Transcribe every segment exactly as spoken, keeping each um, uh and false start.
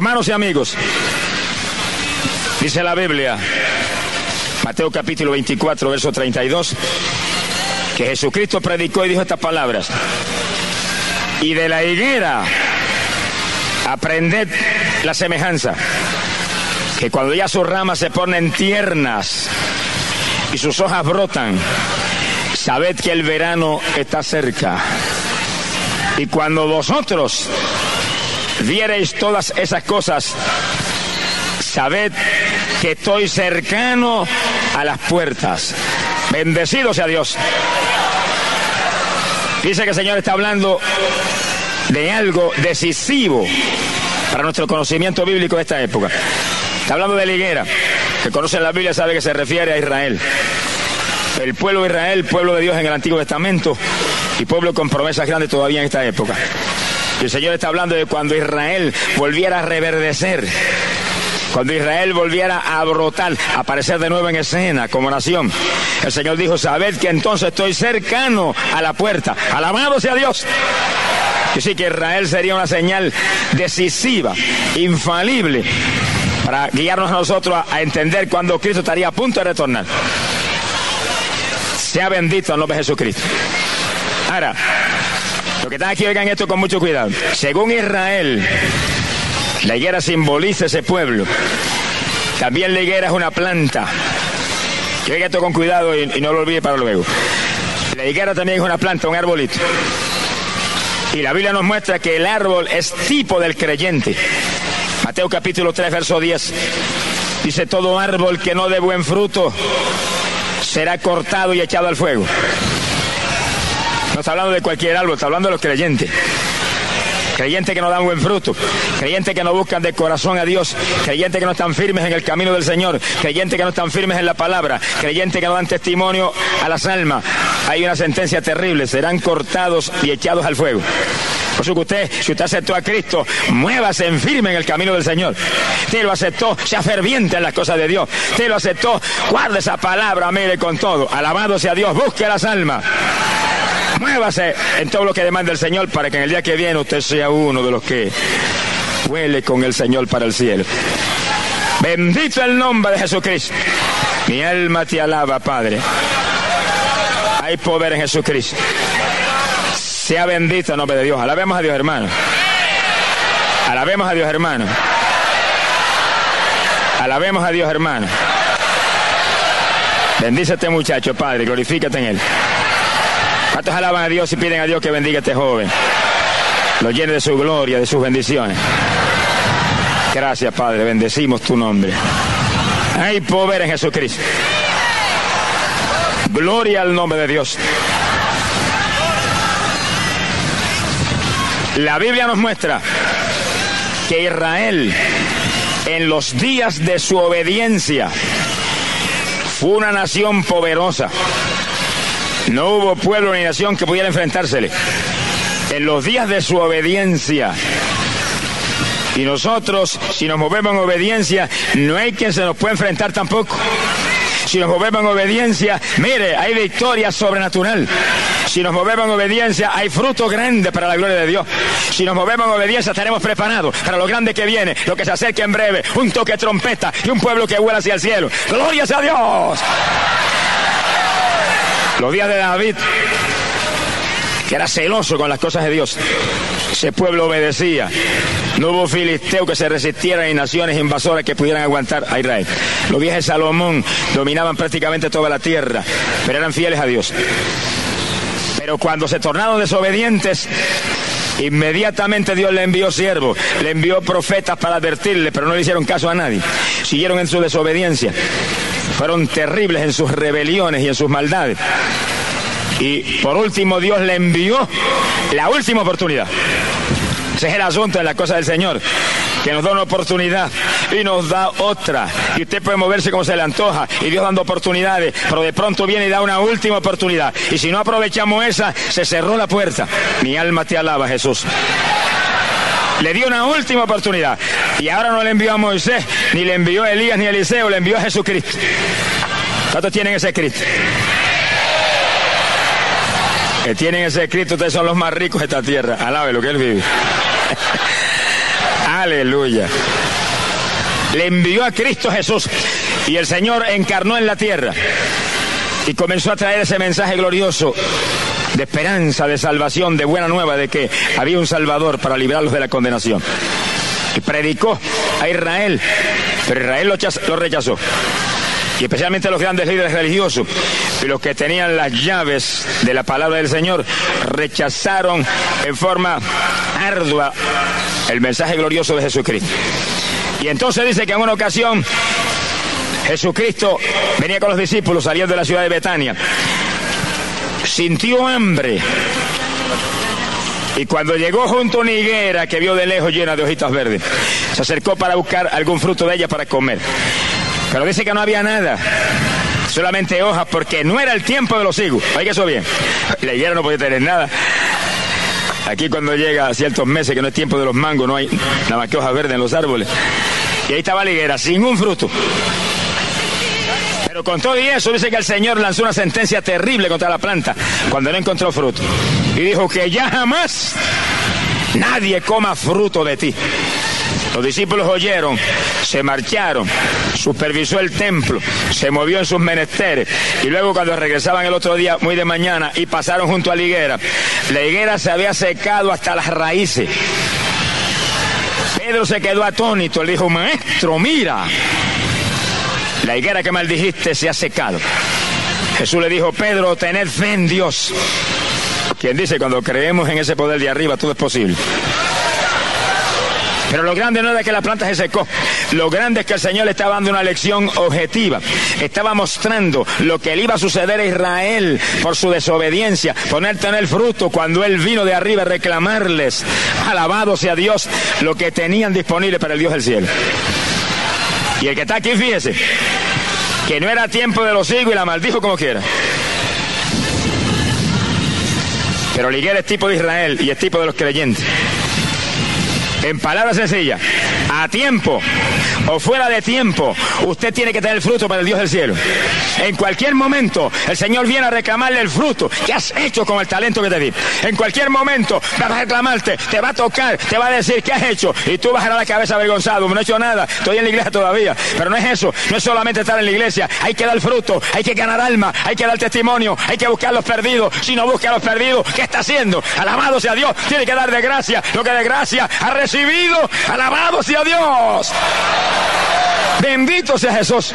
Hermanos y amigos, dice la Biblia, Mateo capítulo veinticuatro, verso treinta y dos, que Jesucristo predicó y dijo estas palabras: y de la higuera aprended la semejanza, que cuando ya sus ramas se ponen tiernas y sus hojas brotan, sabed que el verano está cerca. Y cuando vosotros viereis todas esas cosas, sabed que estoy cercano a las puertas. Bendecido sea Dios. Dice que el Señor está hablando de algo decisivo para nuestro conocimiento bíblico de esta época. Está hablando de la higuera. Que conoce la Biblia sabe que se refiere a Israel. El pueblo de Israel, pueblo de Dios en el Antiguo Testamento, y pueblo con promesas grandes todavía en esta época. Y el Señor está hablando de cuando Israel volviera a reverdecer, cuando Israel volviera a brotar, a aparecer de nuevo en escena como nación. El Señor dijo: sabed que entonces estoy cercano a la puerta. Alabado sea Dios. Y sí, que Israel sería una señal decisiva, infalible, para guiarnos a nosotros a, a entender cuando Cristo estaría a punto de retornar. Sea bendito el nombre de Jesucristo. Ahora, los que están aquí, oigan esto con mucho cuidado. Según Israel, la higuera simboliza ese pueblo. También la higuera es una planta. Y oigan esto con cuidado y, y no lo olvide para luego. La higuera también es una planta, un arbolito. Y la Biblia nos muestra que el árbol es tipo del creyente. Mateo capítulo tres, verso diez. Dice: todo árbol que no dé buen fruto será cortado y echado al fuego. No está hablando de cualquier árbol, está hablando de los creyentes. Creyentes que no dan buen fruto, creyentes que no buscan de corazón a Dios, creyentes que no están firmes en el camino del Señor, creyentes que no están firmes en la palabra, creyentes que no dan testimonio a las almas. Hay una sentencia terrible: serán cortados y echados al fuego. Por eso que usted, si usted aceptó a Cristo, muévase en firme en el camino del Señor. Usted lo aceptó, sea ferviente en las cosas de Dios. Usted lo aceptó, guarde esa palabra, mire con todo. Alabado sea Dios, busque las almas. Muévase en todo lo que demanda el Señor, para que en el día que viene usted sea uno de los que huele con el Señor para el cielo. Bendito el nombre de Jesucristo. Mi alma te alaba, Padre. Hay poder en Jesucristo. Sea bendito el nombre de Dios. Alabemos a Dios, hermano. Alabemos a Dios, hermano. Alabemos a Dios, hermano. Bendice a este muchacho, Padre. Glorifícate en él. ¿Cuántos alaban a Dios y piden a Dios que bendiga a este joven? Lo llene de su gloria, de sus bendiciones. Gracias, Padre. Bendecimos tu nombre. Hay poder en Jesucristo. Gloria al nombre de Dios. La Biblia nos muestra que Israel, en los días de su obediencia, fue una nación poderosa. No hubo pueblo ni nación que pudiera enfrentársele. En los días de su obediencia. Y nosotros, si nos movemos en obediencia, no hay quien se nos pueda enfrentar tampoco. Si nos movemos en obediencia, mire, hay victoria sobrenatural. Si nos movemos en obediencia, hay fruto grande para la gloria de Dios. Si nos movemos en obediencia, estaremos preparados para lo grande que viene, lo que se acerca en breve, un toque de trompeta y un pueblo que vuela hacia el cielo. ¡Gloria sea a Dios! Los días de David, que era celoso con las cosas de Dios, ese pueblo obedecía. No hubo filisteo que se resistiera ni naciones invasoras que pudieran aguantar a Israel. Los días de Salomón dominaban prácticamente toda la tierra, pero eran fieles a Dios. Pero cuando se tornaron desobedientes, inmediatamente Dios le envió siervos, le envió profetas para advertirle, pero no le hicieron caso a nadie. Siguieron en su desobediencia. Fueron terribles en sus rebeliones y en sus maldades. Y por último Dios le envió la última oportunidad. Ese es el asunto en la cosa del Señor, que nos da una oportunidad y nos da otra. Y usted puede moverse como se le antoja, y Dios dando oportunidades, pero de pronto viene y da una última oportunidad. Y si no aprovechamos esa, se cerró la puerta. Mi alma te alaba, Jesús. Le dio una última oportunidad. Y ahora no le envió a Moisés, ni le envió a Elías, ni a Eliseo, le envió a Jesucristo. ¿Cuántos tienen ese Cristo? Que tienen ese Cristo, ustedes son los más ricos de esta tierra. Alabe lo que Él vive. Aleluya. Le envió a Cristo Jesús y el Señor encarnó en la tierra y comenzó a traer ese mensaje glorioso de esperanza, de salvación, de buena nueva, de que había un Salvador para librarlos de la condenación. Y predicó a Israel, pero Israel lo rechazó. Y especialmente los grandes líderes religiosos y los que tenían las llaves de la palabra del Señor rechazaron en forma ardua el mensaje glorioso de Jesucristo. Y entonces dice que en una ocasión Jesucristo venía con los discípulos saliendo de la ciudad de Betania. Sintió hambre. Y cuando llegó junto a una higuera que vio de lejos llena de hojitas verdes, se acercó para buscar algún fruto de ella para comer. Pero dice que no había nada, solamente hojas, porque no era el tiempo de los higos. Oiga eso bien, la higuera no podía tener nada. Aquí cuando llega a ciertos meses que no es tiempo de los mangos, no hay nada más que hojas verdes en los árboles. Y ahí estaba la higuera, sin un fruto. Pero con todo y eso dice que el Señor lanzó una sentencia terrible contra la planta cuando no encontró fruto. Y dijo que ya jamás nadie coma fruto de ti. Los discípulos oyeron, se marcharon, supervisó el templo, se movió en sus menesteres y luego cuando regresaban el otro día muy de mañana y pasaron junto a la higuera, la higuera se había secado hasta las raíces. Pedro se quedó atónito, le dijo: maestro, mira, la higuera que maldijiste se ha secado. Jesús le dijo: Pedro, tened fe en Dios. Quien dice, cuando creemos en ese poder de arriba, todo es posible. Pero lo grande no era que la planta se secó. Lo grande es que el Señor le estaba dando una lección objetiva. Estaba mostrando lo que le iba a suceder a Israel por su desobediencia, por no tener fruto, cuando Él vino de arriba a reclamarles, alabado sea Dios, lo que tenían disponible para el Dios del cielo. Y el que está aquí, fíjese, que no era tiempo de los higos y la maldijo como quiera. Pero la higuera es tipo de Israel y es tipo de los creyentes. En palabras sencillas, a tiempo o fuera de tiempo, usted tiene que tener fruto para el Dios del cielo. En cualquier momento, el Señor viene a reclamarle el fruto. ¿Qué has hecho con el talento que te di? En cualquier momento, va a reclamarte, te va a tocar, te va a decir qué has hecho. Y tú bajarás la cabeza avergonzado, no he hecho nada, estoy en la iglesia todavía. Pero no es eso, no es solamente estar en la iglesia, hay que dar fruto, hay que ganar alma, hay que dar testimonio, hay que buscar a los perdidos. Si no busca a los perdidos, ¿qué está haciendo? Alabado sea Dios, tiene que dar de gracia lo que de gracia ha recibido. Alabado sea Dios. Bendito sea Jesús.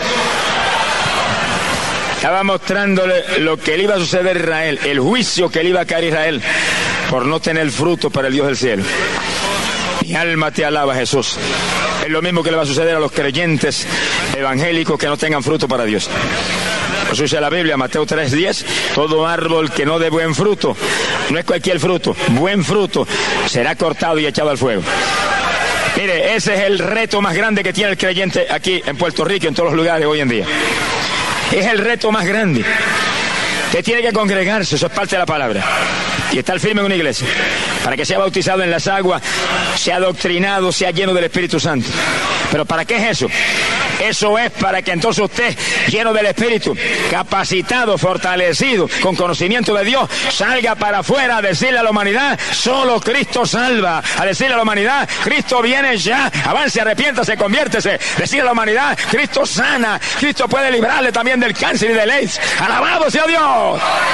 Estaba mostrándole lo que le iba a suceder a Israel, el juicio que le iba a caer a Israel por no tener fruto para el Dios del cielo. Mi alma te alaba, Jesús. Es lo mismo que le va a suceder a los creyentes evangélicos que no tengan fruto para Dios. Por eso dice la Biblia, Mateo tres diez, todo árbol que no dé buen fruto, no es cualquier fruto, buen fruto, será cortado y echado al fuego. Mire, ese es el reto más grande que tiene el creyente aquí en Puerto Rico y en todos los lugares hoy en día. Es el reto más grande. Usted tiene que congregarse, eso es parte de la palabra, y estar firme en una iglesia, para que sea bautizado en las aguas, sea adoctrinado, sea lleno del Espíritu Santo. ¿Pero para qué es eso? Eso es para que entonces usted, lleno del Espíritu, capacitado, fortalecido, con conocimiento de Dios, salga para afuera a decirle a la humanidad, solo Cristo salva. A decirle a la humanidad, Cristo viene ya, avance, arrepiéntase, conviértese. Decirle a la humanidad, Cristo sana, Cristo puede librarle también del cáncer y del AIDS. Alabado sea Dios.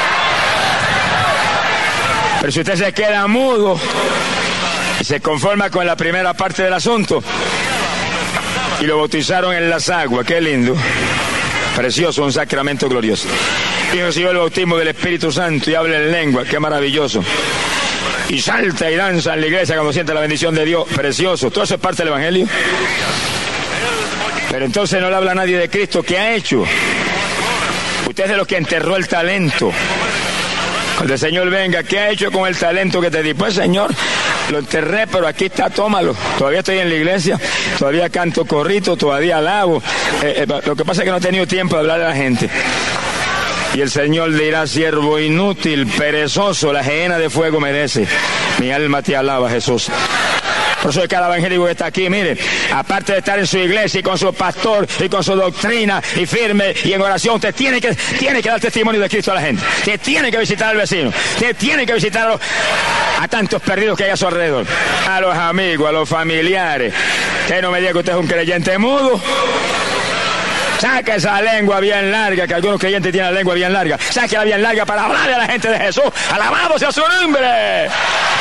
Pero si usted se queda mudo y se conforma con la primera parte del asunto, y lo bautizaron en las aguas, qué lindo, precioso, un sacramento glorioso, y recibió el bautismo del Espíritu Santo y habla en lengua, qué maravilloso, y salta y danza en la iglesia cuando siente la bendición de Dios, precioso. Todo eso es parte del Evangelio. Pero entonces no le habla a nadie de Cristo. ¿Qué ha hecho? Usted es de los que enterró el talento. Cuando el Señor venga, ¿qué ha hecho con el talento que te di? Pues, Señor, lo enterré, pero aquí está, tómalo. Todavía estoy en la iglesia, todavía canto corrito, todavía alabo. Eh, eh, lo que pasa es que no he tenido tiempo de hablar a la gente. Y el Señor dirá, siervo inútil, perezoso, la gehenna de fuego merece. Mi alma te alaba, Jesús. Por eso cada evangélico que está aquí, mire, aparte de estar en su iglesia y con su pastor y con su doctrina y firme y en oración, usted tiene que, tiene que dar testimonio de Cristo a la gente. Usted tiene que visitar al vecino. Usted tiene que visitar a, los, a tantos perdidos que hay a su alrededor. A los amigos, a los familiares. Usted no me diga que usted es un creyente mudo. Saque esa lengua bien larga, que algunos creyentes tienen la lengua bien larga. Sáquela bien larga para hablarle a la gente de Jesús. Alabado sea su nombre.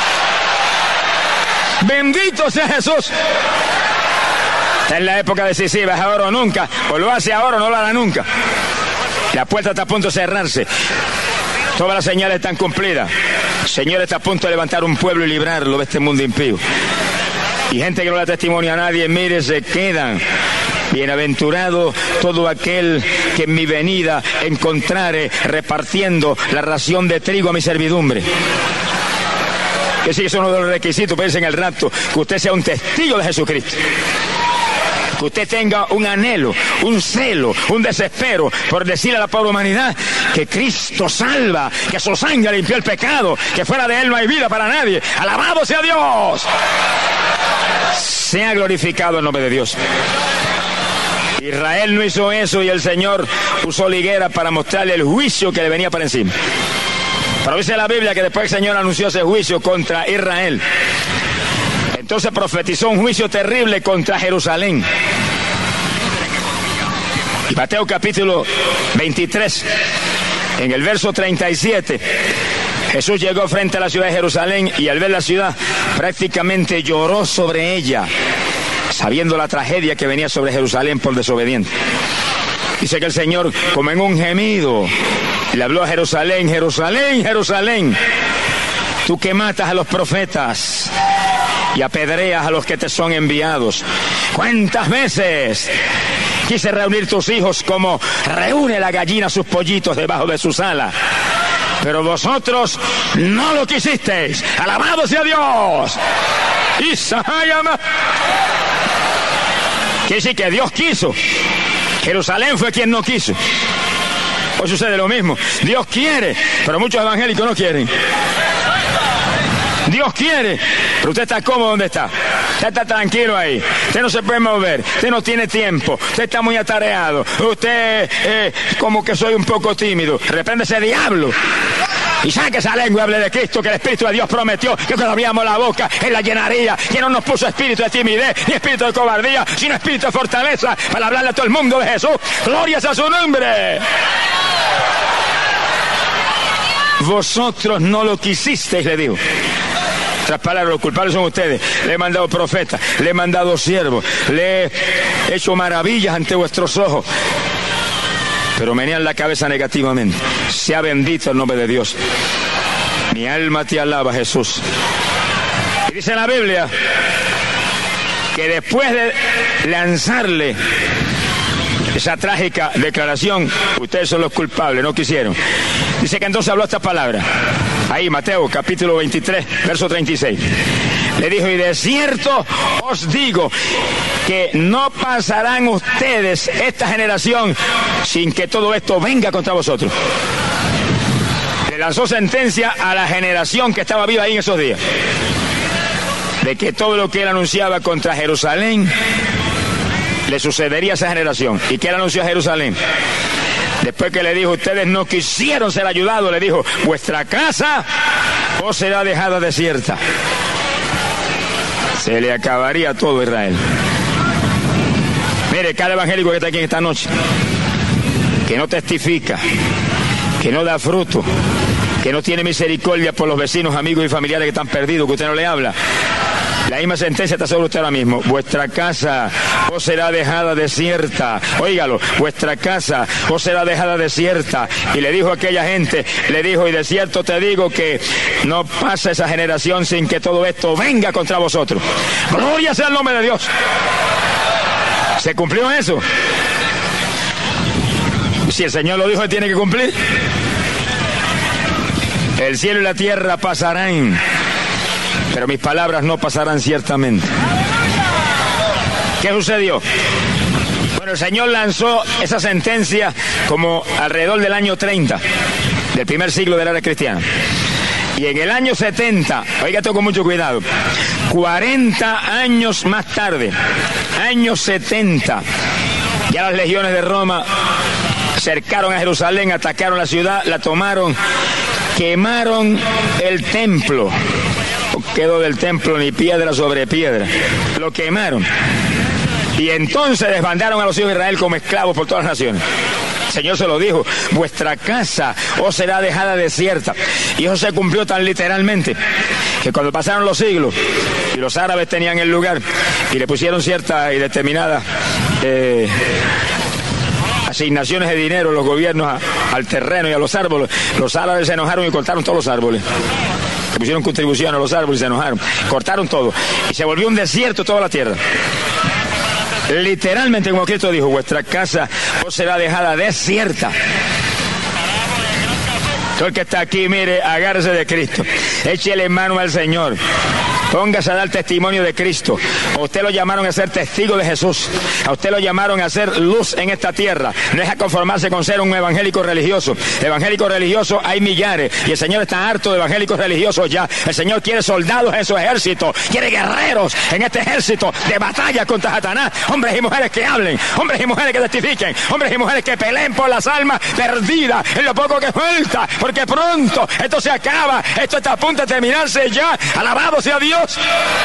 Bendito sea Jesús. Está en la época decisiva, es ahora o nunca. O lo hace ahora o no lo hará nunca. La puerta está a punto de cerrarse. Todas las señales están cumplidas. El Señor está a punto de levantar un pueblo y librarlo de este mundo impío. Y gente que no le da testimonio a nadie, mire, se quedan. Bienaventurado todo aquel que en mi venida encontrare repartiendo la ración de trigo a mi servidumbre. Que sí, eso es uno de los requisitos, piensen en el rapto, que usted sea un testigo de Jesucristo. Que usted tenga un anhelo, un celo, un desespero por decirle a la pobre humanidad que Cristo salva, que su sangre limpió el pecado, que fuera de Él no hay vida para nadie. ¡Alabado sea Dios! Sea glorificado el nombre de Dios. Israel no hizo eso y el Señor usó la higuera para mostrarle el juicio que le venía para encima. Pero dice la Biblia que después el Señor anunció ese juicio contra Israel. Entonces profetizó un juicio terrible contra Jerusalén. Y Mateo capítulo veintitrés, en el verso treinta y siete, Jesús llegó frente a la ciudad de Jerusalén y al ver la ciudad prácticamente lloró sobre ella, sabiendo la tragedia que venía sobre Jerusalén por desobediente. Dice que el Señor, como en un gemido, le habló a Jerusalén: Jerusalén, Jerusalén, tú que matas a los profetas y apedreas a los que te son enviados. ¿Cuántas veces quise reunir tus hijos como reúne la gallina sus pollitos debajo de sus alas? Pero vosotros no lo quisisteis. ¡Alabado sea Dios! Isayama. Quiere decir que Dios quiso. Jerusalén fue quien no quiso. Hoy sucede lo mismo. Dios quiere, pero muchos evangélicos no quieren. Dios quiere, pero usted está cómodo donde está. Usted está tranquilo ahí. Usted no se puede mover. Usted no tiene tiempo. Usted está muy atareado. Usted, eh, como que soy un poco tímido. Reprende ese diablo. Y saque esa lengua y hable de Cristo, que el Espíritu de Dios prometió que cuando abriéramos la boca, Él la llenaría. Que no nos puso espíritu de timidez, ni espíritu de cobardía, sino espíritu de fortaleza para hablarle a todo el mundo de Jesús. ¡Glorias a su nombre! Vosotros no lo quisisteis, le digo. Otras palabras, los culpables son ustedes. Le he mandado profetas, le he mandado siervos, le he hecho maravillas ante vuestros ojos, pero menean la cabeza negativamente. Sea bendito el nombre de Dios. Mi alma te alaba, Jesús. Y dice la Biblia que después de lanzarle esa trágica declaración, ustedes son los culpables, no quisieron. Dice que entonces habló esta palabra. Ahí, Mateo, capítulo veintitrés, verso treinta y seis. Le dijo: y de cierto os digo que no pasarán ustedes esta generación sin que todo esto venga contra vosotros. Le lanzó sentencia a la generación que estaba viva ahí en esos días, de que todo lo que él anunciaba contra Jerusalén le sucedería a esa generación. ¿Y qué él anunció a Jerusalén? Después que le dijo: ustedes no quisieron ser ayudados, le dijo: vuestra casa os será dejada desierta. Se le acabaría todo Israel. Mire, cada evangélico que está aquí esta noche, que no testifica, que no da fruto, que no tiene misericordia por los vecinos, amigos y familiares que están perdidos, que usted no le habla, la misma sentencia está sobre usted ahora mismo. Vuestra casa os será dejada desierta. Óigalo, vuestra casa os será dejada desierta. Y le dijo a aquella gente, le dijo: y de cierto te digo que no pasa esa generación sin que todo esto venga contra vosotros. Gloria sea el nombre de Dios. ¿Se cumplió eso? Si el Señor lo dijo, Él tiene que cumplir. El cielo y la tierra pasarán, pero mis palabras no pasarán ciertamente. ¿Qué sucedió? Bueno, el Señor lanzó esa sentencia como alrededor del año treinta del primer siglo de la era cristiana. Y en el año setenta, oiga esto con mucho cuidado, cuarenta años más tarde, año setenta, ya las legiones de Roma cercaron a Jerusalén, atacaron la ciudad, la tomaron, quemaron el templo. No quedó del templo ni piedra sobre piedra, lo quemaron. Y entonces desbandaron a los hijos de Israel como esclavos por todas las naciones. El Señor se lo dijo: vuestra casa os será dejada desierta. Y eso se cumplió tan literalmente que cuando pasaron los siglos y los árabes tenían el lugar y le pusieron cierta y determinada eh, asignaciones de dinero los gobiernos a, al terreno y a los árboles, los árabes se enojaron y cortaron todos los árboles. Le pusieron contribución a los árboles y se enojaron, cortaron todo y se volvió un desierto toda la tierra. Literalmente, como Cristo dijo: vuestra casa os será dejada desierta. Todo el que está aquí, mire, agárrese de Cristo, échele mano al Señor, póngase a dar testimonio de Cristo. A usted lo llamaron a ser testigo de Jesús, a usted lo llamaron a ser luz en esta tierra. No es a conformarse con ser un evangélico religioso. Evangélicos religiosos hay millares y el Señor está harto de evangélicos religiosos ya. El Señor quiere soldados en su ejército, quiere guerreros en este ejército de batalla contra Satanás, hombres y mujeres que hablen, hombres y mujeres que testifiquen, hombres y mujeres que peleen por las almas perdidas en lo poco que falta, porque pronto esto se acaba, esto está a punto de terminarse ya. Alabado sea Dios.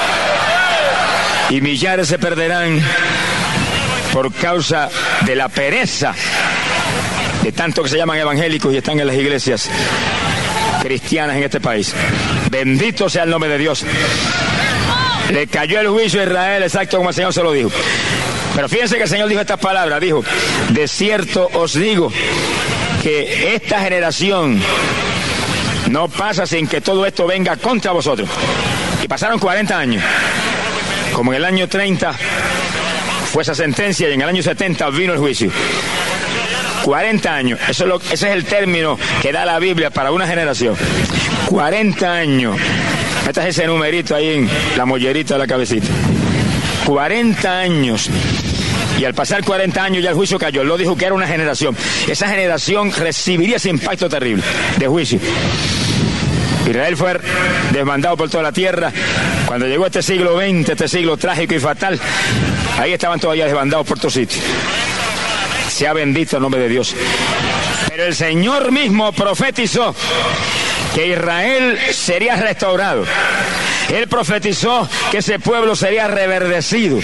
Y millares se perderán por causa de la pereza de tanto que se llaman evangélicos y están en las iglesias cristianas en este país. Bendito sea el nombre de Dios. Le cayó el juicio a Israel, exacto como el Señor se lo dijo. Pero fíjense que el Señor dijo estas palabras, dijo: de cierto os digo que esta generación no pasa sin que todo esto venga contra vosotros. Y pasaron cuarenta años. Como en el año treinta fue esa sentencia y en el año setenta vino el juicio. cuarenta años, eso es lo, ese es el término que da la Biblia para una generación. cuarenta años. Metas ese numerito ahí en la mollerita de la cabecita. cuarenta años. Y al pasar cuarenta años ya el juicio cayó. Él lo dijo que era una generación. Esa generación recibiría ese impacto terrible de juicio. Israel fue desbandado por toda la tierra. Cuando llegó este siglo veinte, este siglo trágico y fatal, ahí estaban todavía desbandados por todos sitios. Sea bendito el nombre de Dios. Pero el Señor mismo profetizó que Israel sería restaurado. Él profetizó que ese pueblo sería reverdecido.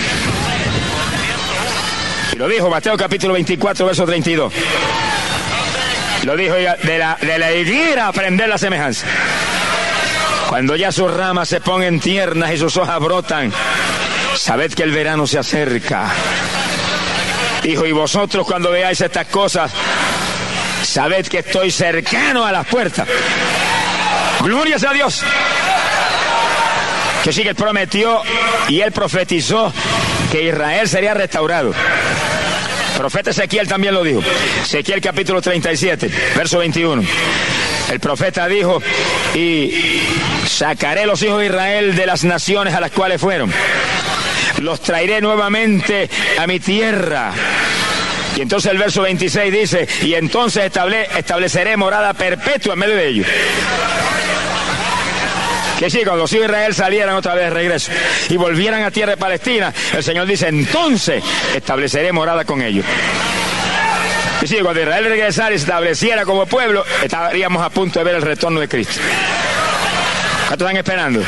Y lo dijo Mateo capítulo veinticuatro, verso treinta y dos. Lo dijo: de la, de la higuera aprender la semejanza. Cuando ya sus ramas se pongan tiernas y sus hojas brotan, sabed que el verano se acerca. Dijo: y vosotros cuando veáis estas cosas, sabed que estoy cercano a las puertas. Gloria sea a Dios. Que sí, que él prometió y él profetizó que Israel sería restaurado. El profeta Ezequiel también lo dijo. Ezequiel capítulo treinta y siete, verso veintiuno. El profeta dijo: y sacaré los hijos de Israel de las naciones a las cuales fueron. Los traeré nuevamente a mi tierra. Y entonces el verso veintiséis dice: y entonces estable, estableceré morada perpetua en medio de ellos. Que sí, cuando los hijos de Israel salieran otra vez de regreso y volvieran a tierra de Palestina, el Señor dice: entonces estableceré morada con ellos. Y sí, cuando Israel regresara y se estableciera como pueblo, estaríamos a punto de ver el retorno de Cristo. ¿Cuántos están esperando?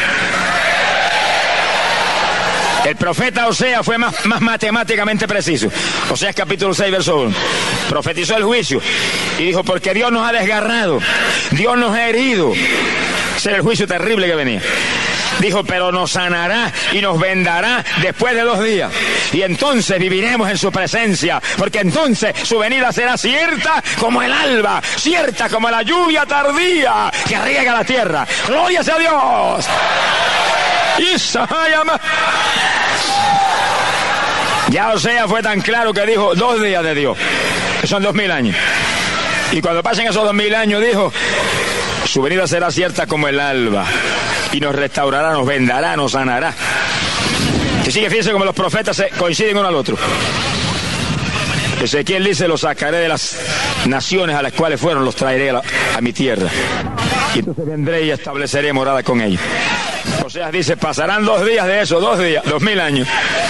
El profeta Oseas fue más, más matemáticamente preciso. Oseas capítulo seis, verso uno. Profetizó el juicio y dijo: porque Dios nos ha desgarrado, Dios nos ha herido. Ese era el juicio terrible que venía. Dijo: pero nos sanará y nos vendará después de dos días. Y entonces viviremos en su presencia, porque entonces su venida será cierta como el alba, cierta como la lluvia tardía que riega la tierra. ¡Gloria sea a Dios! Ya Oseas fue tan claro que dijo: dos días de Dios, que son dos mil años. Y cuando pasen esos dos mil años, dijo: su venida será cierta como el alba, y nos restaurará, nos vendará, nos sanará. Y sigue, fíjense como los profetas se coinciden uno al otro. Ezequiel dice: los sacaré de las naciones a las cuales fueron, los traeré a, la, a mi tierra. Y entonces vendré y estableceré morada con ellos. Oseas dice, pasarán dos días de eso, dos días, dos mil años.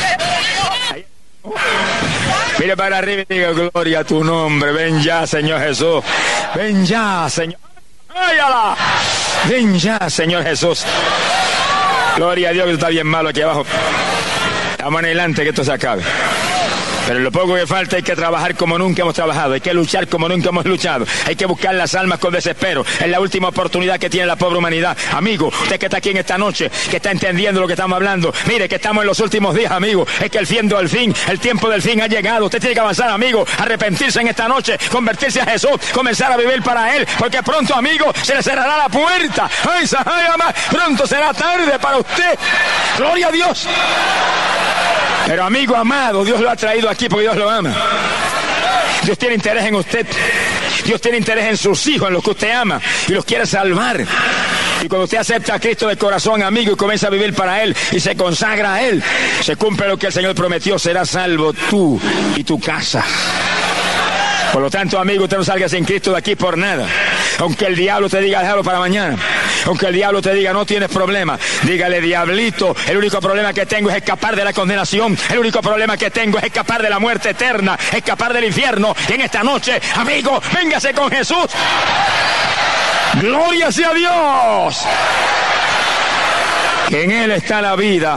Mire para arriba y diga, gloria a tu nombre, ven ya, Señor Jesús, ven ya, Señor. ¡Áyala! Ven ya, Señor Jesús. Gloria a Dios, que está bien malo aquí abajo. Vamos adelante que esto se acabe. Pero lo poco que falta hay que trabajar como nunca hemos trabajado, hay que luchar como nunca hemos luchado, hay que buscar las almas con desespero. Es la última oportunidad que tiene la pobre humanidad. Amigo, usted que está aquí en esta noche, que está entendiendo lo que estamos hablando, mire que estamos en los últimos días, amigo. Es que el fin del fin, el tiempo del fin ha llegado. Usted tiene que avanzar, amigo, arrepentirse en esta noche, convertirse a Jesús, comenzar a vivir para Él, porque pronto, amigo, se le cerrará la puerta. ¡Ay, Sahayama! Pronto será tarde para usted. ¡Gloria a Dios! Pero amigo amado, Dios lo ha traído aquí porque Dios lo ama. Dios tiene interés en usted. Dios tiene interés en sus hijos, en los que usted ama y los quiere salvar. Y cuando usted acepta a Cristo de corazón, amigo, y comienza a vivir para Él y se consagra a Él, se cumple lo que el Señor prometió, serás salvo tú y tu casa. Por lo tanto, amigo, usted no salga sin Cristo de aquí por nada. Aunque el diablo te diga, déjalo para mañana. Aunque el diablo te diga, no tienes problema. Dígale, diablito, el único problema que tengo es escapar de la condenación. El único problema que tengo es escapar de la muerte eterna, escapar del infierno. Y en esta noche, amigo, véngase con Jesús. ¡Gloria sea a Dios! Que en Él está la vida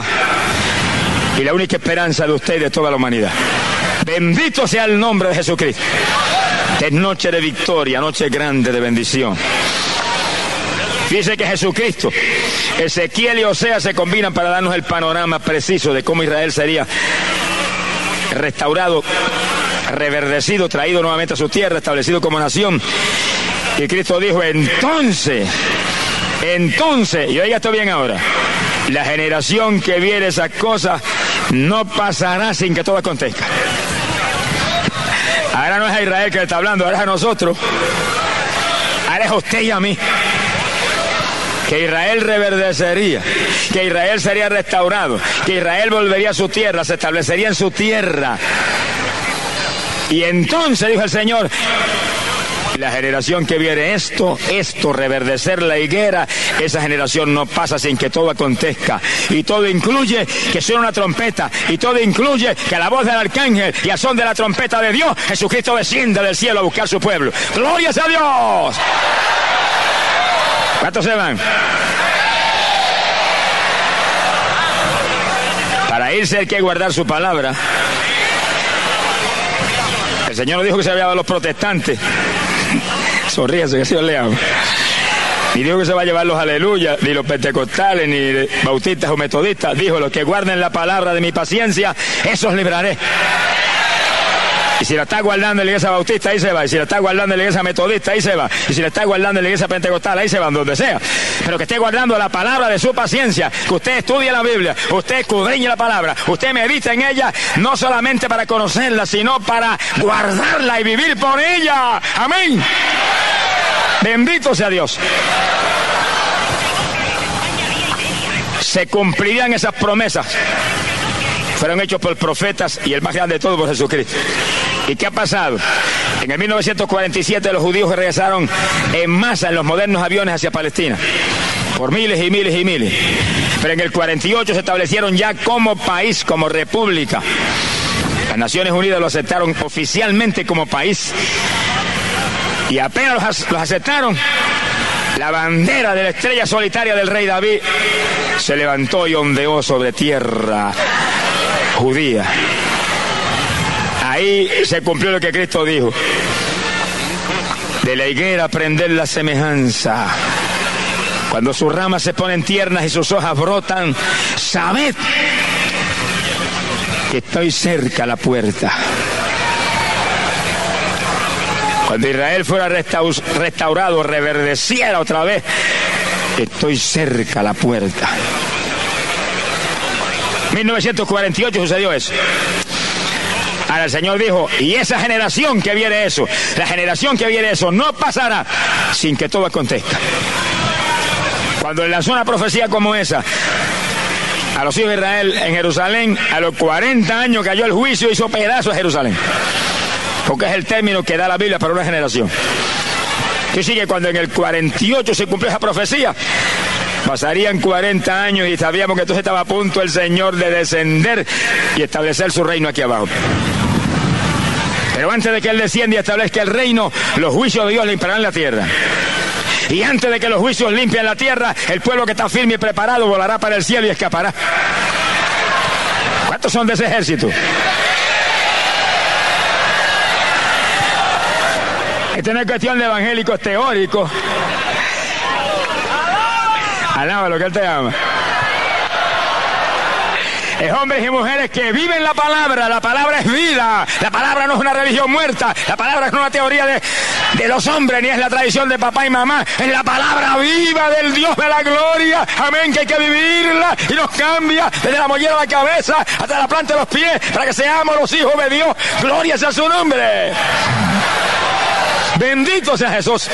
y la única esperanza de usted y de toda la humanidad. Bendito sea el nombre de Jesucristo. Es noche de victoria, noche grande de bendición. Fíjese que Jesucristo, Ezequiel y Oseas se combinan para darnos el panorama preciso de cómo Israel sería restaurado, reverdecido, traído nuevamente a su tierra, establecido como nación. Y Cristo dijo, entonces, entonces, y oiga esto bien ahora, la generación que viere esas cosas no pasará sin que todo acontezca. Ahora no es a Israel que le está hablando, ahora es a nosotros. Ahora es a usted y a mí. Que Israel reverdecería, que Israel sería restaurado, que Israel volvería a su tierra, se establecería en su tierra. Y entonces, dijo el Señor, la generación que viere esto, esto, reverdecer la higuera, esa generación no pasa sin que todo acontezca. Y todo incluye que suene una trompeta, y todo incluye que a la voz del arcángel y al son de la trompeta de Dios, Jesucristo descienda del cielo a buscar su pueblo. ¡Gloria a Dios! ¿Cuántos se van? Para irse hay que guardar su palabra. El Señor dijo que se había dado a los protestantes. Sonríese, que se os lea. Y dijo que se va a llevar los aleluyas, ni los pentecostales, ni bautistas o metodistas. Dijo, los que guarden la palabra de mi paciencia, esos libraré. Y si la está guardando en la iglesia bautista, ahí se va. Y si la está guardando en la iglesia metodista, ahí se va. Y si la está guardando en la iglesia pentecostal, ahí se van, donde sea. Pero que esté guardando la palabra de su paciencia, que usted estudie la Biblia, usted escudriñe la palabra, usted medita en ella, no solamente para conocerla, sino para guardarla y vivir por ella. Amén. Bendito sea Dios. Se cumplirían esas promesas. Fueron hechos por profetas y el más grande de todos por Jesucristo. ¿Y qué ha pasado? En el mil novecientos cuarenta y siete los judíos regresaron en masa en los modernos aviones hacia Palestina. Por miles y miles y miles. Pero en el cuarenta y ocho se establecieron ya como país, como república. Las Naciones Unidas lo aceptaron oficialmente como país. Y apenas los, los aceptaron, la bandera de la estrella solitaria del rey David se levantó y ondeó sobre tierra judía. Ahí se cumplió lo que Cristo dijo. De la higuera aprender la semejanza. Cuando sus ramas se ponen tiernas y sus hojas brotan, sabed que estoy cerca a la puerta. Cuando Israel fuera restaur, restaurado, reverdeciera otra vez, estoy cerca a la puerta. mil novecientos cuarenta y ocho sucedió eso. Ahora el Señor dijo, y esa generación que viene eso, la generación que viene eso, no pasará sin que todo acontezca. Cuando le lanzó una profecía como esa a los hijos de Israel en Jerusalén, a los cuarenta años cayó el juicio y hizo pedazos a Jerusalén. Porque es el término que da la Biblia para una generación. Y sigue, cuando en el cuarenta y ocho se cumplió esa profecía, Pasarían cuarenta años y sabíamos que entonces estaba a punto el Señor de descender y establecer su reino aquí abajo. Pero antes de que Él descienda y establezca el reino, los juicios de Dios limpiarán la tierra. Y antes de que los juicios limpien la tierra, el pueblo que está firme y preparado volará para el cielo y escapará. ¿Cuántos son de ese ejército? Esto no es cuestión de evangélicos teóricos. Alaba lo que Él te ama. Es hombres y mujeres que viven la palabra. La palabra es vida. La palabra no es una religión muerta. La palabra no es una teoría de, de los hombres, ni es la tradición de papá y mamá. Es la palabra viva del Dios de la gloria. Amén, que hay que vivirla y nos cambia desde la mollera de la cabeza hasta la planta de los pies para que seamos los hijos de Dios. Gloria sea su nombre. Bendito sea Jesús.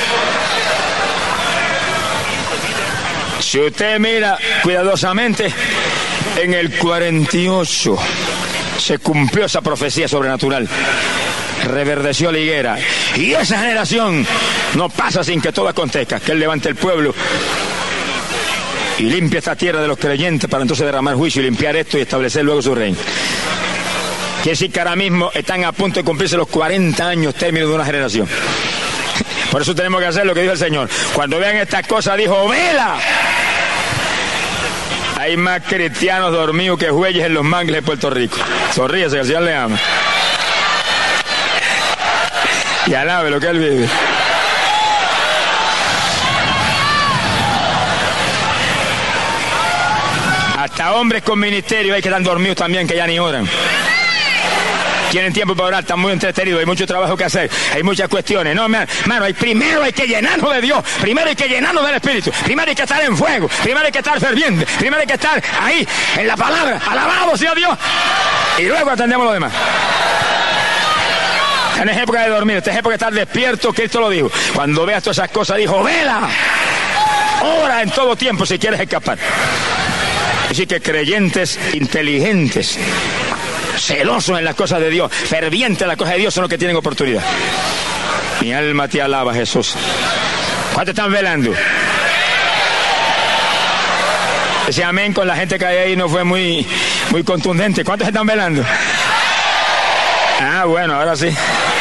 Si usted mira cuidadosamente, en el cuarenta y ocho se cumplió esa profecía sobrenatural. Reverdeció la higuera. Y esa generación no pasa sin que todo acontezca. Que Él levante el pueblo y limpie esta tierra de los creyentes para entonces derramar juicio y limpiar esto y establecer luego su reino. Quiere decir que ahora mismo están a punto de cumplirse los cuarenta años término de una generación. Por eso tenemos que hacer lo que dijo el Señor. Cuando vean estas cosas, dijo, vela. Hay más cristianos dormidos que jueyes en los mangles de Puerto Rico. Sonríese, que el Señor le ama. Y alabe lo que Él vive. Hasta hombres con ministerio hay que están dormidos también, que ya ni oran. Tienen tiempo para orar, están muy entretenidos, hay mucho trabajo que hacer, hay muchas cuestiones. No, hermano, hay, primero hay que llenarnos de Dios, primero hay que llenarnos del Espíritu, primero hay que estar en fuego, primero hay que estar ferviente, primero hay que estar ahí, en la palabra, alabado sea Dios, y luego atendemos lo demás. En esa época de dormir, esta es época de estar despierto, Cristo lo dijo. Cuando veas todas esas cosas, dijo, vela, ora en todo tiempo si quieres escapar. Así que creyentes inteligentes, celosos en las cosas de Dios, fervientes en las cosas de Dios, son los que tienen oportunidad. Mi alma te alaba, Jesús. ¿Cuántos están velando? Ese amén con la gente que hay ahí no fue muy, muy contundente. ¿Cuántos están velando? Ah, bueno, ahora sí.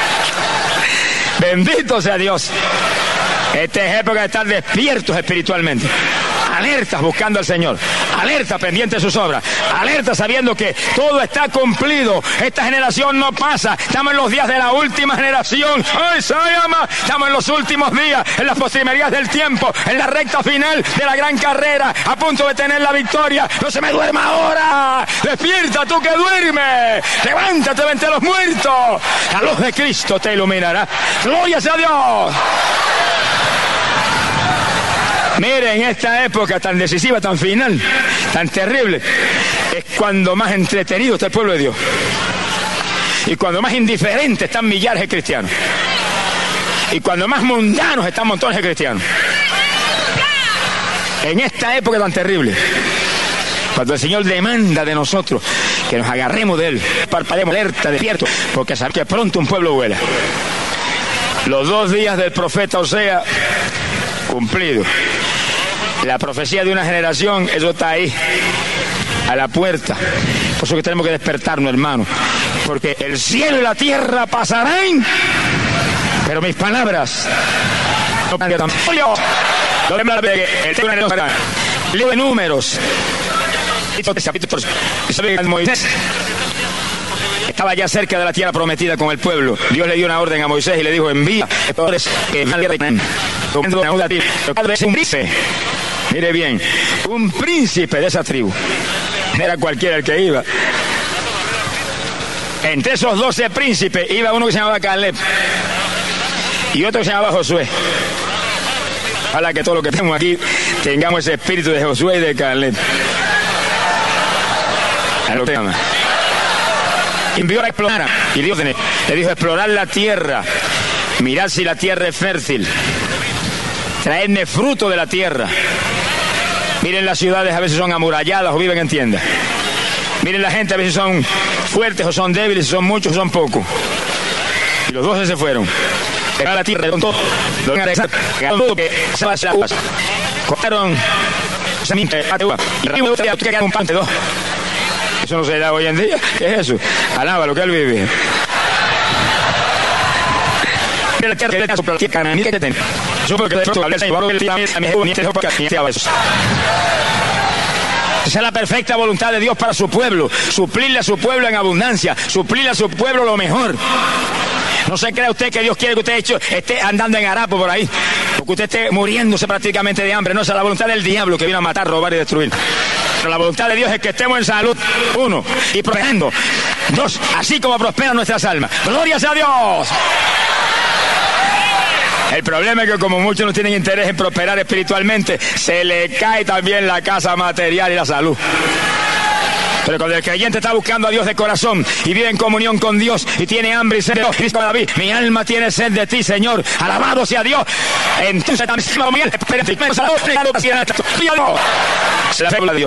Bendito sea Dios. Esta es época de estar despiertos espiritualmente. Alertas buscando al Señor, alerta pendiente de sus obras, alerta sabiendo que todo está cumplido. Esta generación no pasa, estamos en los días de la última generación. ¡Ay, se llama! Estamos en los últimos días, en las postrimerías del tiempo, en la recta final de la gran carrera, a punto de tener la victoria. No se me duerma ahora, despierta tú que duermes, levántate, vente a los muertos, la luz de Cristo te iluminará. Gloria sea a Dios. Mire, en esta época tan decisiva, tan final, tan terrible, es cuando más entretenido está el pueblo de Dios. Y cuando más indiferentes están millares de cristianos. Y cuando más mundanos están montones de cristianos. En esta época tan terrible, cuando el Señor demanda de nosotros que nos agarremos de Él, parpadeemos alerta, despierto, porque sabemos que pronto un pueblo vuela. Los dos días del profeta Osea cumplidos. La profecía de una generación, eso está ahí, a la puerta. Por eso que tenemos que despertarnos, hermano. Porque el cielo y la tierra pasarán, pero mis palabras no pasarán. El libro de Números, Moisés estaba ya cerca de la tierra prometida con el pueblo. Dios le dio una orden a Moisés y le dijo, envía exploradores que van a la tierra. Mire bien, un príncipe de esa tribu. Era cualquiera el que iba. Entre esos doce príncipes iba uno que se llamaba Caleb y otro que se llamaba Josué. Ojalá que todos los que estemos aquí tengamos ese espíritu de Josué y de Caleb. A lo que llama. Envió a explorar y Dios le dijo explorar la tierra, mirad si la tierra es fértil, traedme fruto de la tierra. Miren las ciudades, a veces son amuralladas o viven en tiendas. Miren la gente, a veces son fuertes o son débiles, son muchos o son pocos. Y los doce se fueron. A la tierra con todo, cortaron Eso no se da hoy en día. ¿Qué es eso? Alaba lo que él vive. Esa es la perfecta voluntad de Dios para su pueblo, suplirle a su pueblo en abundancia, suplirle a su pueblo lo mejor. No se crea usted que Dios quiere que usted hecho, esté andando en harapo por ahí, porque usted esté muriéndose prácticamente de hambre. No, esa es la voluntad del diablo que vino a matar, robar y destruir. Pero la voluntad de Dios es que estemos en salud, uno, y prosperando, dos, así como prosperan nuestras almas. ¡Gloria sea a Dios! El problema es que como muchos no tienen interés en prosperar espiritualmente, se le cae también la casa material y la salud. Pero cuando el creyente está buscando a Dios de corazón y vive en comunión con Dios y tiene hambre y sed de Dios, dice David, mi alma tiene sed de ti, Señor, alabado sea Dios. Entonces también se me espera, la fe de Dios.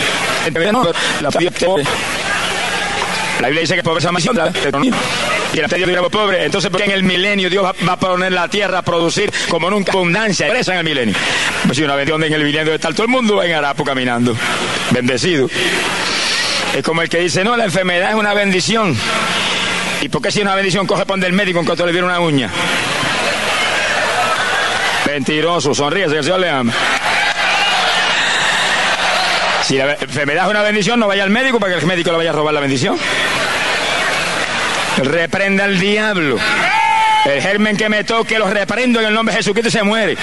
La Biblia dice que pobreza más y el Dios era pobre. Entonces, porque en el milenio Dios va a poner la tierra a producir como nunca abundancia, presa en el milenio. Pues si una bendición en el milenio está todo el mundo en harapo caminando, bendecido. Es como el que dice, no, la enfermedad es una bendición. ¿Y por qué si es una bendición coge pon del médico en cuanto le viene una uña? Mentiroso, sonríe, que el Señor le ama. Si la enfermedad es una bendición, no vaya al médico para que el médico le vaya a robar la bendición. Reprenda al diablo. El germen que me toque lo reprendo en el nombre de Jesucristo y se muere.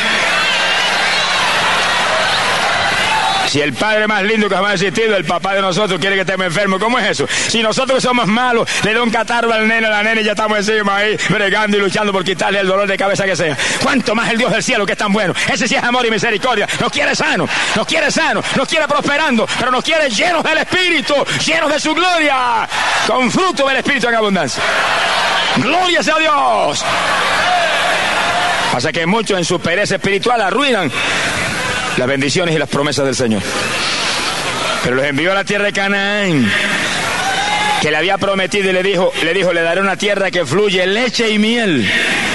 Si el padre más lindo que jamás ha existido, el papá de nosotros, quiere que estemos enfermos, ¿cómo es eso? Si nosotros que somos malos, le da un catarro al nene, a la nena y ya estamos encima ahí, bregando y luchando por quitarle el dolor de cabeza que sea. ¿Cuánto más el Dios del cielo que es tan bueno? Ese sí es amor y misericordia. Nos quiere sano, nos quiere sano, nos quiere prosperando, pero nos quiere llenos del Espíritu, llenos de su gloria, con fruto del Espíritu en abundancia. ¡Gloria sea a Dios! Pasa que muchos en su pereza espiritual arruinan las bendiciones y las promesas del Señor. Pero los envió a la tierra de Canaán, que le había prometido, y le dijo, le dijo, le daré una tierra que fluye leche y miel.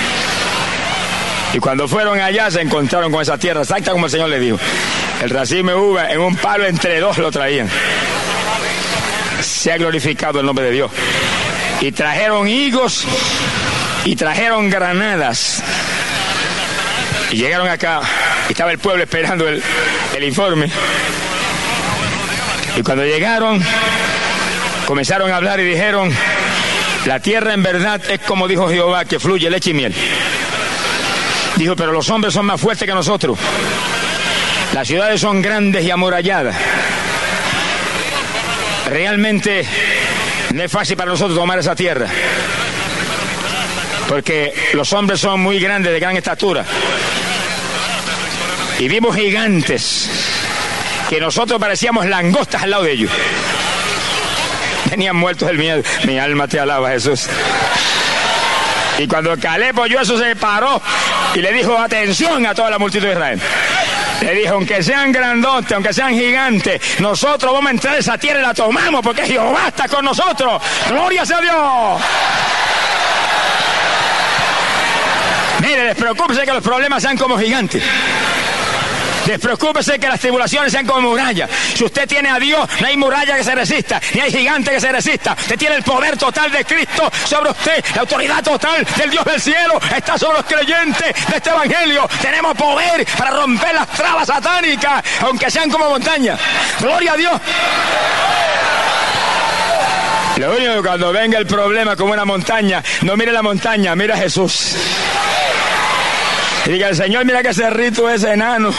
Y cuando fueron allá se encontraron con esa tierra, exacta como el Señor le dijo. El racimo de uva en un palo entre dos lo traían. Se ha glorificado el nombre de Dios. Y trajeron higos y trajeron granadas. Y llegaron acá, y estaba el pueblo esperando el, el informe. Y cuando llegaron, comenzaron a hablar y dijeron, la tierra en verdad es como dijo Jehová, que fluye leche y miel. Dijo, pero los hombres son más fuertes que nosotros. Las ciudades son grandes y amuralladas. Realmente no es fácil para nosotros tomar esa tierra, porque los hombres son muy grandes, de gran estatura. Y vimos gigantes que nosotros parecíamos langostas al lado de ellos. Tenían muertos del miedo. Mi alma te alaba, Jesús. Y cuando Caleb oyó eso, se paró y le dijo, atención a toda la multitud de Israel. Le dijo, aunque sean grandotes, aunque sean gigantes, nosotros vamos a entrar a esa tierra y la tomamos, porque Jehová está con nosotros. ¡Gloria sea a Dios! Mire, despreocúpese que los problemas sean como gigantes. Despreocúpese que las tribulaciones sean como murallas. Si usted tiene a Dios, no hay muralla que se resista, ni hay gigante que se resista. Usted tiene el poder total de Cristo sobre usted. La autoridad total del Dios del cielo está sobre los creyentes de este evangelio. Tenemos poder para romper las trabas satánicas, aunque sean como montañas. ¡Gloria a Dios! Lo único que cuando venga el problema como una montaña, no mire la montaña, mira a Jesús. Y diga, el Señor, mira que cerrito es enano.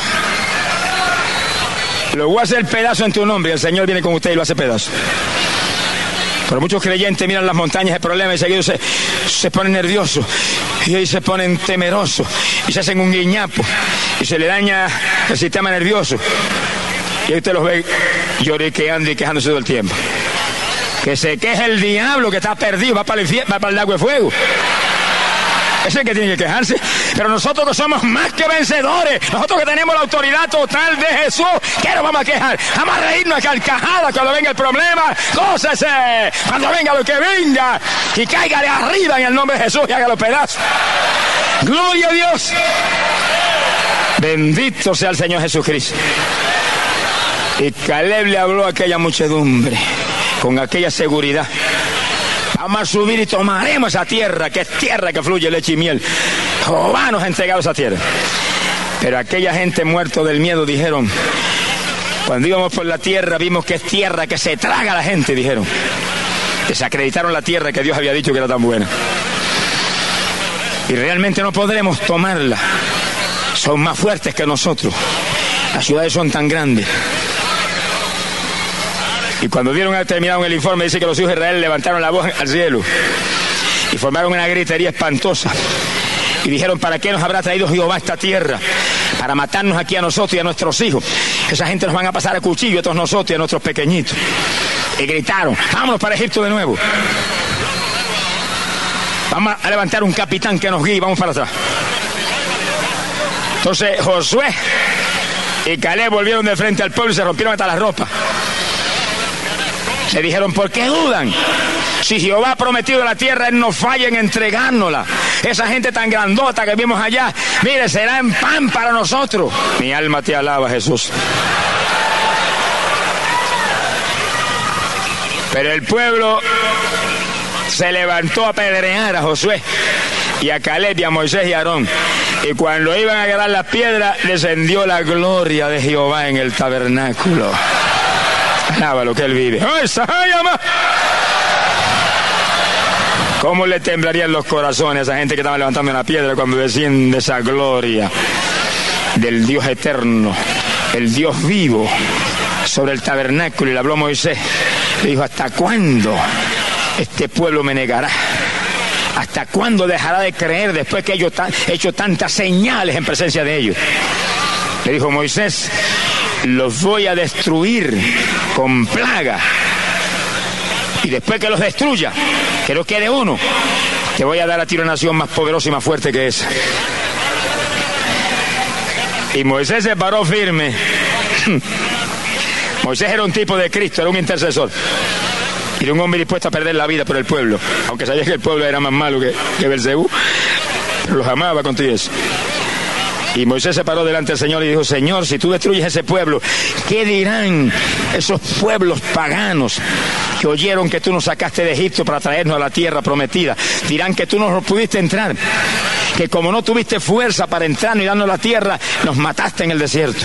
Lo voy a hacer pedazo en tu nombre. Y el Señor viene con usted y lo hace pedazo. Pero muchos creyentes miran las montañas de problemas y seguido se, se ponen nerviosos. Y ahí se ponen temerosos. Y se hacen un guiñapo. Y se le daña el sistema nervioso. Y ahí usted los ve lloriqueando y quejándose todo el tiempo. Que se queje el diablo, que está perdido, va para el infierno, va para el lago de fuego. Ese es el que tiene que quejarse. Pero nosotros que somos más que vencedores, nosotros que tenemos la autoridad total de Jesús, ¿qué nos vamos a quejar? Vamos a reírnos a carcajadas cuando venga el problema. Gócese cuando venga lo que venga, y cáigale arriba en el nombre de Jesús y hágalo pedazos. Gloria a Dios. Bendito sea el Señor Jesucristo. Y Caleb le habló a aquella muchedumbre con aquella seguridad: vamos a subir y tomaremos esa tierra, que es tierra que fluye leche y miel. Jehová nos ha entregado esa tierra. Pero aquella gente, muerto del miedo, dijeron, cuando íbamos por la tierra vimos que es tierra que se traga a la gente, dijeron. Desacreditaron la tierra que Dios había dicho que era tan buena. Y realmente no podremos tomarla. Son más fuertes que nosotros. Las ciudades son tan grandes. Y cuando dieron terminaron el informe, dice que los hijos de Israel levantaron la voz al cielo y formaron una gritería espantosa. Y dijeron, ¿para qué nos habrá traído Jehová a esta tierra? Para matarnos aquí a nosotros y a nuestros hijos. Esa gente nos van a pasar a cuchillo a todos nosotros y a nuestros pequeñitos. Y gritaron, vámonos para Egipto de nuevo. Vamos a levantar un capitán que nos guíe y vamos para atrás. Entonces Josué y Caleb volvieron de frente al pueblo y se rompieron hasta las ropas. Le dijeron, ¿por qué dudan? Si Jehová ha prometido la tierra, Él no falla en entregárnosla. Esa gente tan grandota que vimos allá, mire, será en pan para nosotros. Mi alma te alaba, Jesús. Pero el pueblo se levantó a apedrear a Josué y a Caleb y a Moisés y a Aarón. Y cuando iban a agarrar las piedras, descendió la gloria de Jehová en el tabernáculo. Alaba lo que Él vive. ¿Cómo le temblarían los corazones a esa gente que estaba levantando una piedra cuando desciende esa gloria del Dios eterno, el Dios vivo, sobre el tabernáculo? Y le habló a Moisés. Le dijo, ¿hasta cuándo este pueblo me negará? ¿Hasta cuándo dejará de creer después que yo he hecho tantas señales en presencia de ellos? Le dijo Moisés, los voy a destruir con plaga. Y después que los destruya, que no quede uno, te voy a dar a ti una nación más poderosa y más fuerte que esa. Y Moisés se paró firme. Moisés era un tipo de Cristo, era un intercesor. Y era un hombre dispuesto a perder la vida por el pueblo. Aunque sabía que el pueblo era más malo que, que Belzebú, pero los amaba con todo eso. Y Moisés se paró delante del Señor y dijo, Señor, si tú destruyes ese pueblo, ¿qué dirán esos pueblos paganos que oyeron que tú nos sacaste de Egipto para traernos a la tierra prometida? Dirán que tú no pudiste entrar, que como no tuviste fuerza para entrar y darnos la tierra, nos mataste en el desierto.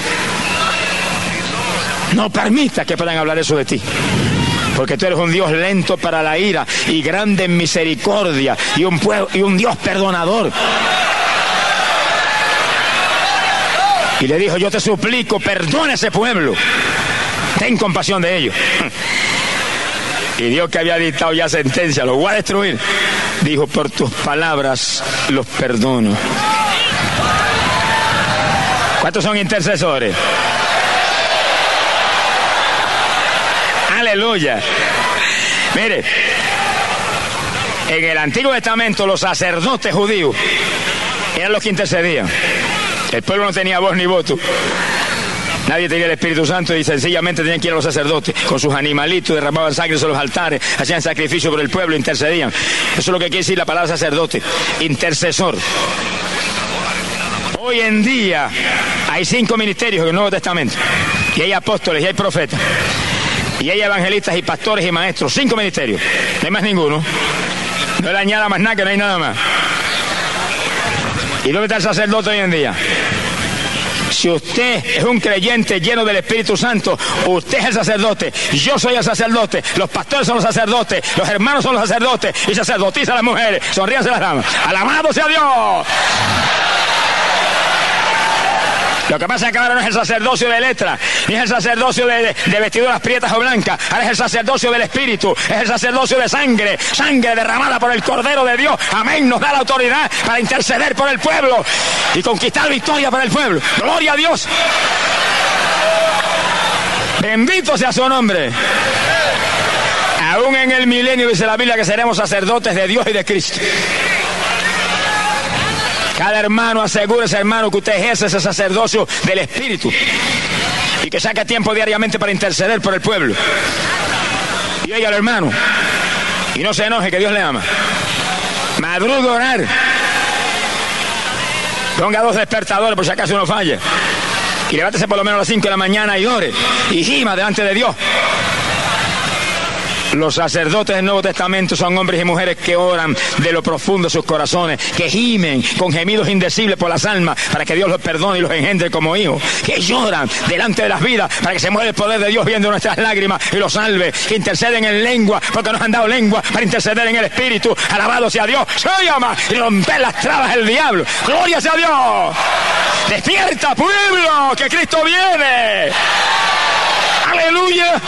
No permitas que puedan hablar eso de ti, porque tú eres un Dios lento para la ira y grande en misericordia y un, pueblo, y un Dios perdonador. Y le dijo, yo te suplico, perdona a ese pueblo, ten compasión de ellos. Y Dios, que había dictado ya sentencia, los voy a destruir, dijo, por tus palabras los perdono. ¿Cuántos son intercesores? Aleluya. Mire, en el Antiguo Testamento los sacerdotes judíos eran los que intercedían. El pueblo no tenía voz ni voto. Nadie tenía el Espíritu Santo y sencillamente tenían que ir a los sacerdotes con sus animalitos, derramaban sangre sobre los altares, hacían sacrificio por el pueblo, intercedían. Eso es lo que quiere decir la palabra sacerdote, intercesor. Hoy en día hay cinco ministerios en el Nuevo Testamento, y hay apóstoles y hay profetas, y hay evangelistas y pastores y maestros. Cinco ministerios, no hay más ninguno. No le añada más nada, que no hay nada más. ¿Y dónde está el sacerdote hoy en día? Si usted es un creyente lleno del Espíritu Santo, usted es el sacerdote, yo soy el sacerdote, los pastores son los sacerdotes, los hermanos son los sacerdotes y sacerdotisas las mujeres. Sonríanse las damas. ¡Alabado sea Dios! Lo que pasa es que ahora no es el sacerdocio de letra, ni es el sacerdocio de, de, de vestiduras prietas o blancas, ahora es el sacerdocio del Espíritu, es el sacerdocio de sangre, sangre derramada por el Cordero de Dios. Amén, nos da la autoridad para interceder por el pueblo y conquistar victoria para el pueblo. ¡Gloria a Dios! Bendito sea su nombre. Aún en el milenio dice la Biblia que seremos sacerdotes de Dios y de Cristo. Cada hermano asegúrese, hermano, que usted ejerce ese sacerdocio del Espíritu y que saque tiempo diariamente para interceder por el pueblo. Y oiga al hermano, y no se enoje, que Dios le ama. Madrugue a orar. Ponga dos despertadores por si acaso uno falla. Y levántese por lo menos a las cinco de la mañana y ore. Y gima delante de Dios. Los sacerdotes del Nuevo Testamento son hombres y mujeres que oran de lo profundo de sus corazones, que gimen con gemidos indecibles por las almas para que Dios los perdone y los engendre como hijos, que lloran delante de las vidas para que se mueva el poder de Dios viendo nuestras lágrimas y los salve, que interceden en lengua porque nos han dado lengua para interceder en el Espíritu. Alabado sea Dios. Se llama y romper las trabas del diablo. Gloria sea Dios. Despierta, pueblo, que Cristo viene. Aleluya.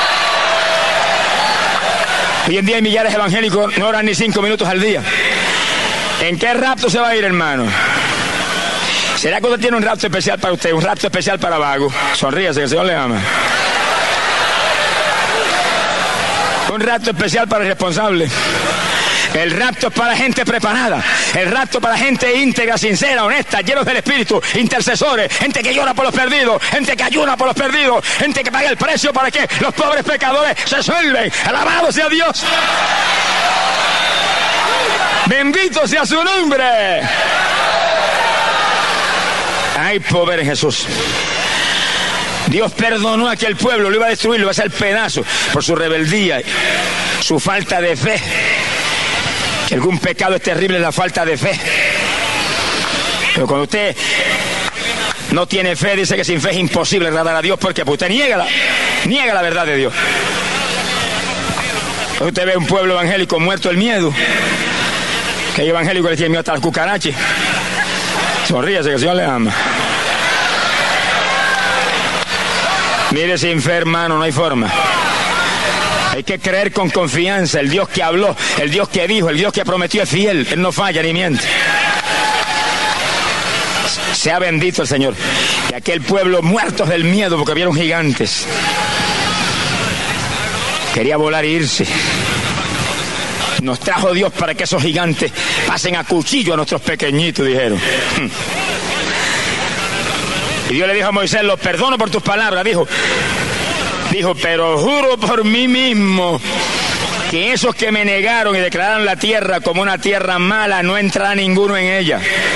Hoy en día hay millares de evangélicos, no oran ni cinco minutos al día. ¿En qué rapto se va a ir, hermano? ¿Será que usted tiene un rapto especial para usted? Un rapto especial para vago. Sonríase, que el Señor le ama. Un rapto especial para irresponsable. El rapto es para gente preparada. El rapto para gente íntegra, sincera, honesta, llenos del Espíritu, intercesores, gente que llora por los perdidos, gente que ayuna por los perdidos, gente que paga el precio para que los pobres pecadores se salven. Alabado sea Dios. Bendito sea su nombre. Hay poder en Jesús. Dios perdonó a aquel pueblo, lo iba a destruir, lo iba a hacer pedazo por su rebeldía, su falta de fe. Que algún pecado es terrible, la falta de fe. Pero cuando usted no tiene fe, dice que sin fe es imposible agradar a Dios, porque pues usted niega la, niega la verdad de Dios. Cuando usted ve un pueblo evangélico muerto el miedo, que hay evangélicos que le tienen miedo hasta las cucarachas. Sonríase, que el Señor le ama. Mire, sin fe, hermano, no hay forma. Hay que creer con confianza. El Dios que habló, el Dios que dijo, el Dios que prometió es fiel. Él no falla ni miente. Sea bendito el Señor. Y aquel pueblo muertos del miedo porque vieron gigantes. Quería volar e irse. Nos trajo Dios para que esos gigantes pasen a cuchillo a nuestros pequeñitos, dijeron. Y Dios le dijo a Moisés, los perdono por tus palabras. Dijo, dijo, pero juro por mí mismo que esos que me negaron y declararon la tierra como una tierra mala, no entrará ninguno en ella.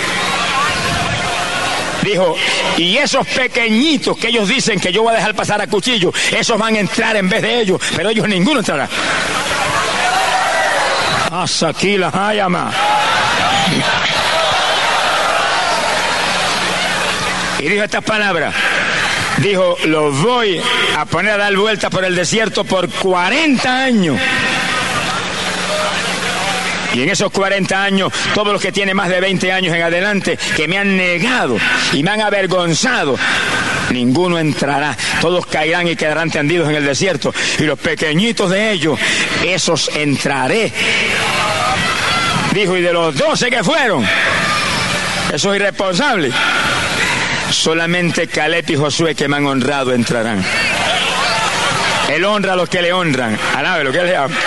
Dijo, y esos pequeñitos que ellos dicen que yo voy a dejar pasar a cuchillo, esos van a entrar en vez de ellos, pero ellos ninguno entrará. Hasta aquí la hayama. Y dijo estas palabras. Dijo, los voy a poner a dar vueltas por el desierto por cuarenta años. Y en esos cuarenta años, todos los que tienen más de veinte años en adelante, que me han negado y me han avergonzado, ninguno entrará. Todos caerán y quedarán tendidos en el desierto. Y los pequeñitos de ellos, esos entraré. Dijo, y de los doce que fueron, esos irresponsables, solamente Caleb y Josué, que me han honrado, entrarán. Él honra a los que le honran. Alabe lo que él le ama.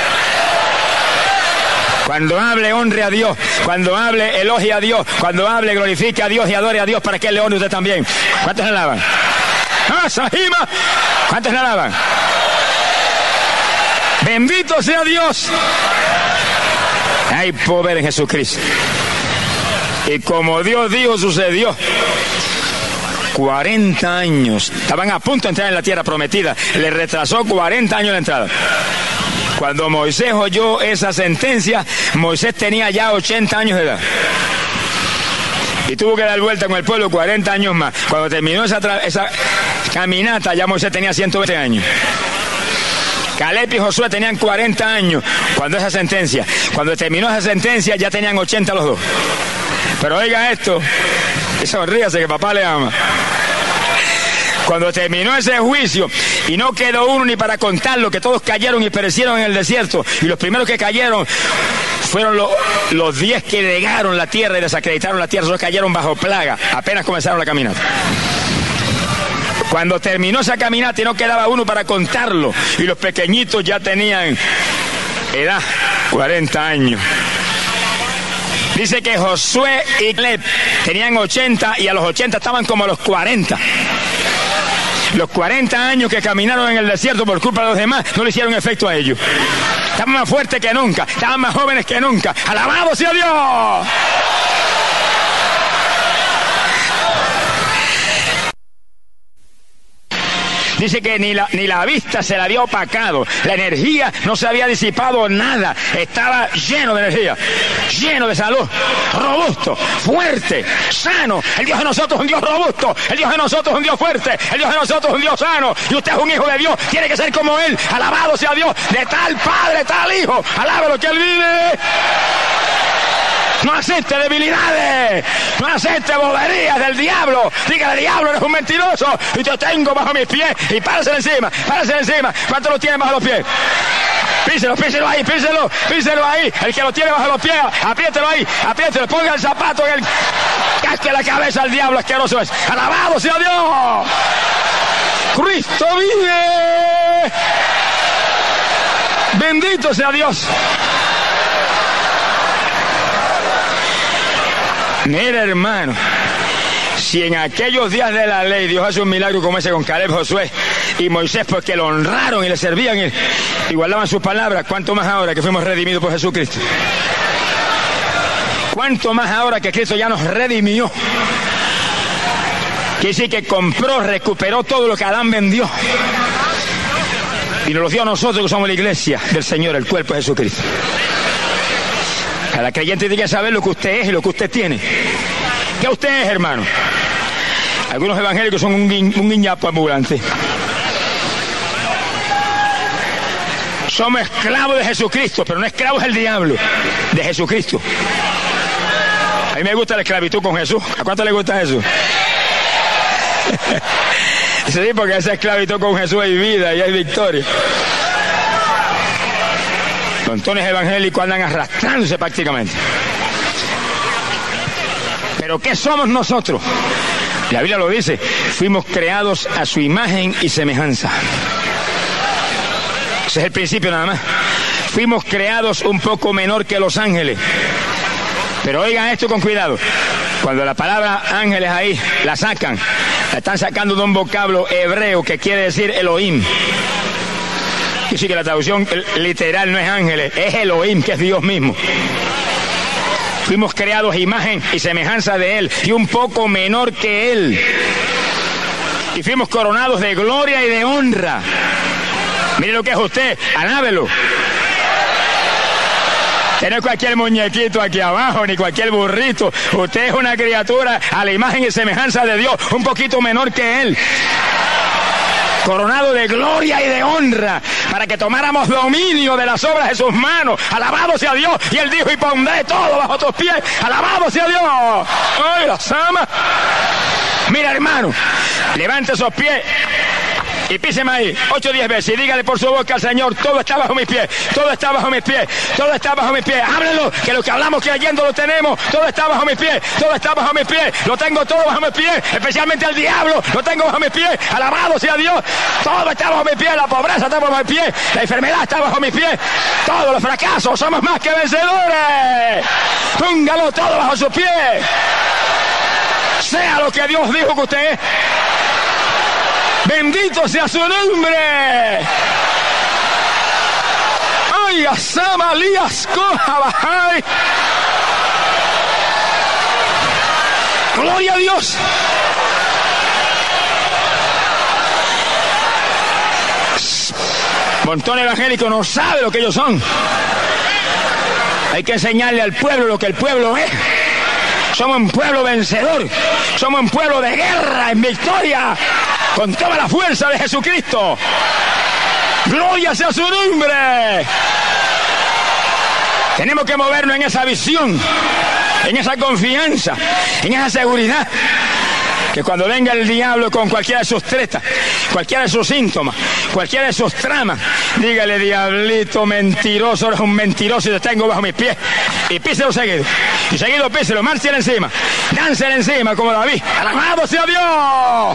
Cuando hable, honre a Dios. Cuando hable, elogie a Dios. Cuando hable, glorifique a Dios y adore a Dios para que Él le honre a usted también. ¿Cuántos le alaban? ¡Ah, Sahima! ¿Cuántos le alaban? Bendito sea Dios. Hay poder en Jesucristo. Y como Dios dijo, sucedió. cuarenta años. Estaban a punto de entrar en la tierra prometida. Le retrasó cuarenta años la entrada. Cuando Moisés oyó esa sentencia, Moisés tenía ya ochenta años de edad. Y tuvo que dar vuelta con el pueblo cuarenta años más. Cuando terminó esa, esa caminata, ya Moisés tenía ciento veinte años. Caleb y Josué tenían cuarenta años cuando esa sentencia. Cuando terminó esa sentencia, ya tenían ochenta los dos. Pero oiga esto, y sonríase que papá le ama. Cuando terminó ese juicio y no quedó uno ni para contarlo, que todos cayeron y perecieron en el desierto, y los primeros que cayeron fueron los, los diez que negaron la tierra y desacreditaron la tierra, esos cayeron bajo plaga, apenas comenzaron la caminata. Cuando terminó esa caminata y no quedaba uno para contarlo, y los pequeñitos ya tenían edad, cuarenta años. Dice que Josué y Caleb tenían ochenta y a los ochenta estaban como a los cuarenta. Los cuarenta años que caminaron en el desierto por culpa de los demás no le hicieron efecto a ellos. Estaban más fuertes que nunca, estaban más jóvenes que nunca. ¡Alabado sea Dios! Dice que ni la, ni la vista se la había opacado, la energía no se había disipado nada, estaba lleno de energía, lleno de salud, robusto, fuerte, sano. El Dios de nosotros es un Dios robusto, el Dios de nosotros es un Dios fuerte, el Dios de nosotros es un Dios sano, y usted es un hijo de Dios, tiene que ser como Él. Alabado sea Dios, de tal Padre, tal Hijo, alábalo que Él vive. No acepte debilidades, no acepte boberías del diablo. Dígale, diablo, eres un mentiroso y te tengo bajo mis pies. Y páraselo encima, páraselo encima. ¿Cuánto lo tiene bajo los pies? Píselo, píselo ahí, píselo, píselo ahí. El que lo tiene bajo los pies, apriételo ahí, apriételo, ponga el zapato en el... Casque la cabeza al diablo, asqueroso es. ¡Alabado sea Dios! ¡Cristo vive! ¡Bendito sea Dios! Mira, hermano, si en aquellos días de la ley Dios hace un milagro como ese con Caleb, Josué y Moisés, porque lo honraron y le servían y, y guardaban sus palabras, ¿cuánto más ahora que fuimos redimidos por Jesucristo? ¿Cuánto más ahora que Cristo ya nos redimió? Quiere decir que compró, recuperó todo lo que Adán vendió y nos lo dio a nosotros, que somos la iglesia del Señor, el cuerpo de Jesucristo. Cada creyente tiene que saber lo que usted es y lo que usted tiene. ¿Qué usted es, hermano? Algunos evangélicos son un, guiñ, un guiñapo ambulante. Somos esclavos de Jesucristo, pero no esclavos del diablo, de Jesucristo. A mí me gusta la esclavitud con Jesús. ¿A cuánto le gusta Jesús? Sí, porque esa esclavitud con Jesús hay vida y hay victoria. Montones evangélicos andan arrastrándose prácticamente. ¿Pero qué somos nosotros? La Biblia lo dice, fuimos creados a su imagen y semejanza. Ese es el principio nada más. Fuimos creados un poco menor que los ángeles. Pero oigan esto con cuidado. Cuando la palabra ángeles ahí la sacan, la están sacando de un vocablo hebreo que quiere decir Elohim. Y sí que la traducción literal no es ángeles, es Elohim, que es Dios mismo. Fuimos creados imagen y semejanza de Él, y un poco menor que Él. Y fuimos coronados de gloria y de honra. Mire lo que es usted, alábelo. Usted no es cualquier muñequito aquí abajo, ni cualquier burrito. Usted es una criatura a la imagen y semejanza de Dios, un poquito menor que Él. Coronado de gloria y de honra, para que tomáramos dominio de las obras de sus manos. Alabado sea Dios. Y Él dijo, y pondré todo bajo tus pies. Alabado sea Dios. ¡Ay, las amas! Mira, hermano, levante esos pies y píseme ahí, ocho o diez veces, y dígale por su boca al Señor, todo está bajo mis pies, todo está bajo mis pies, todo está bajo mis pies. Háblenlo, que lo que hablamos creyendo lo tenemos, todo está bajo mis pies, todo está bajo mis pies, lo tengo todo bajo mis pies, especialmente el diablo, lo tengo bajo mis pies, alabado sea Dios, todo está bajo mis pies, la pobreza está bajo mis pies, la enfermedad está bajo mis pies, todos los fracasos, somos más que vencedores. Póngalo todo bajo sus pies. Sea lo que Dios dijo que usted es. Bendito sea su nombre. Ay, asama lías coja bajay. Gloria a Dios. Montón evangélico no sabe lo que ellos son. Hay que enseñarle al pueblo lo que el pueblo es. Somos un pueblo vencedor. Somos un pueblo de guerra en victoria, con toda la fuerza de Jesucristo. Gloria sea su nombre. Tenemos que movernos en esa visión, en esa confianza, en esa seguridad. Que cuando venga el diablo con cualquiera de sus tretas, cualquiera de sus síntomas, cualquiera de sus tramas, dígale, diablito mentiroso, eres un mentiroso y te tengo bajo mis pies. Y píselo seguido. Y seguido píselo, márchele encima. Dánsele encima como David. ¡Alabado sea Dios!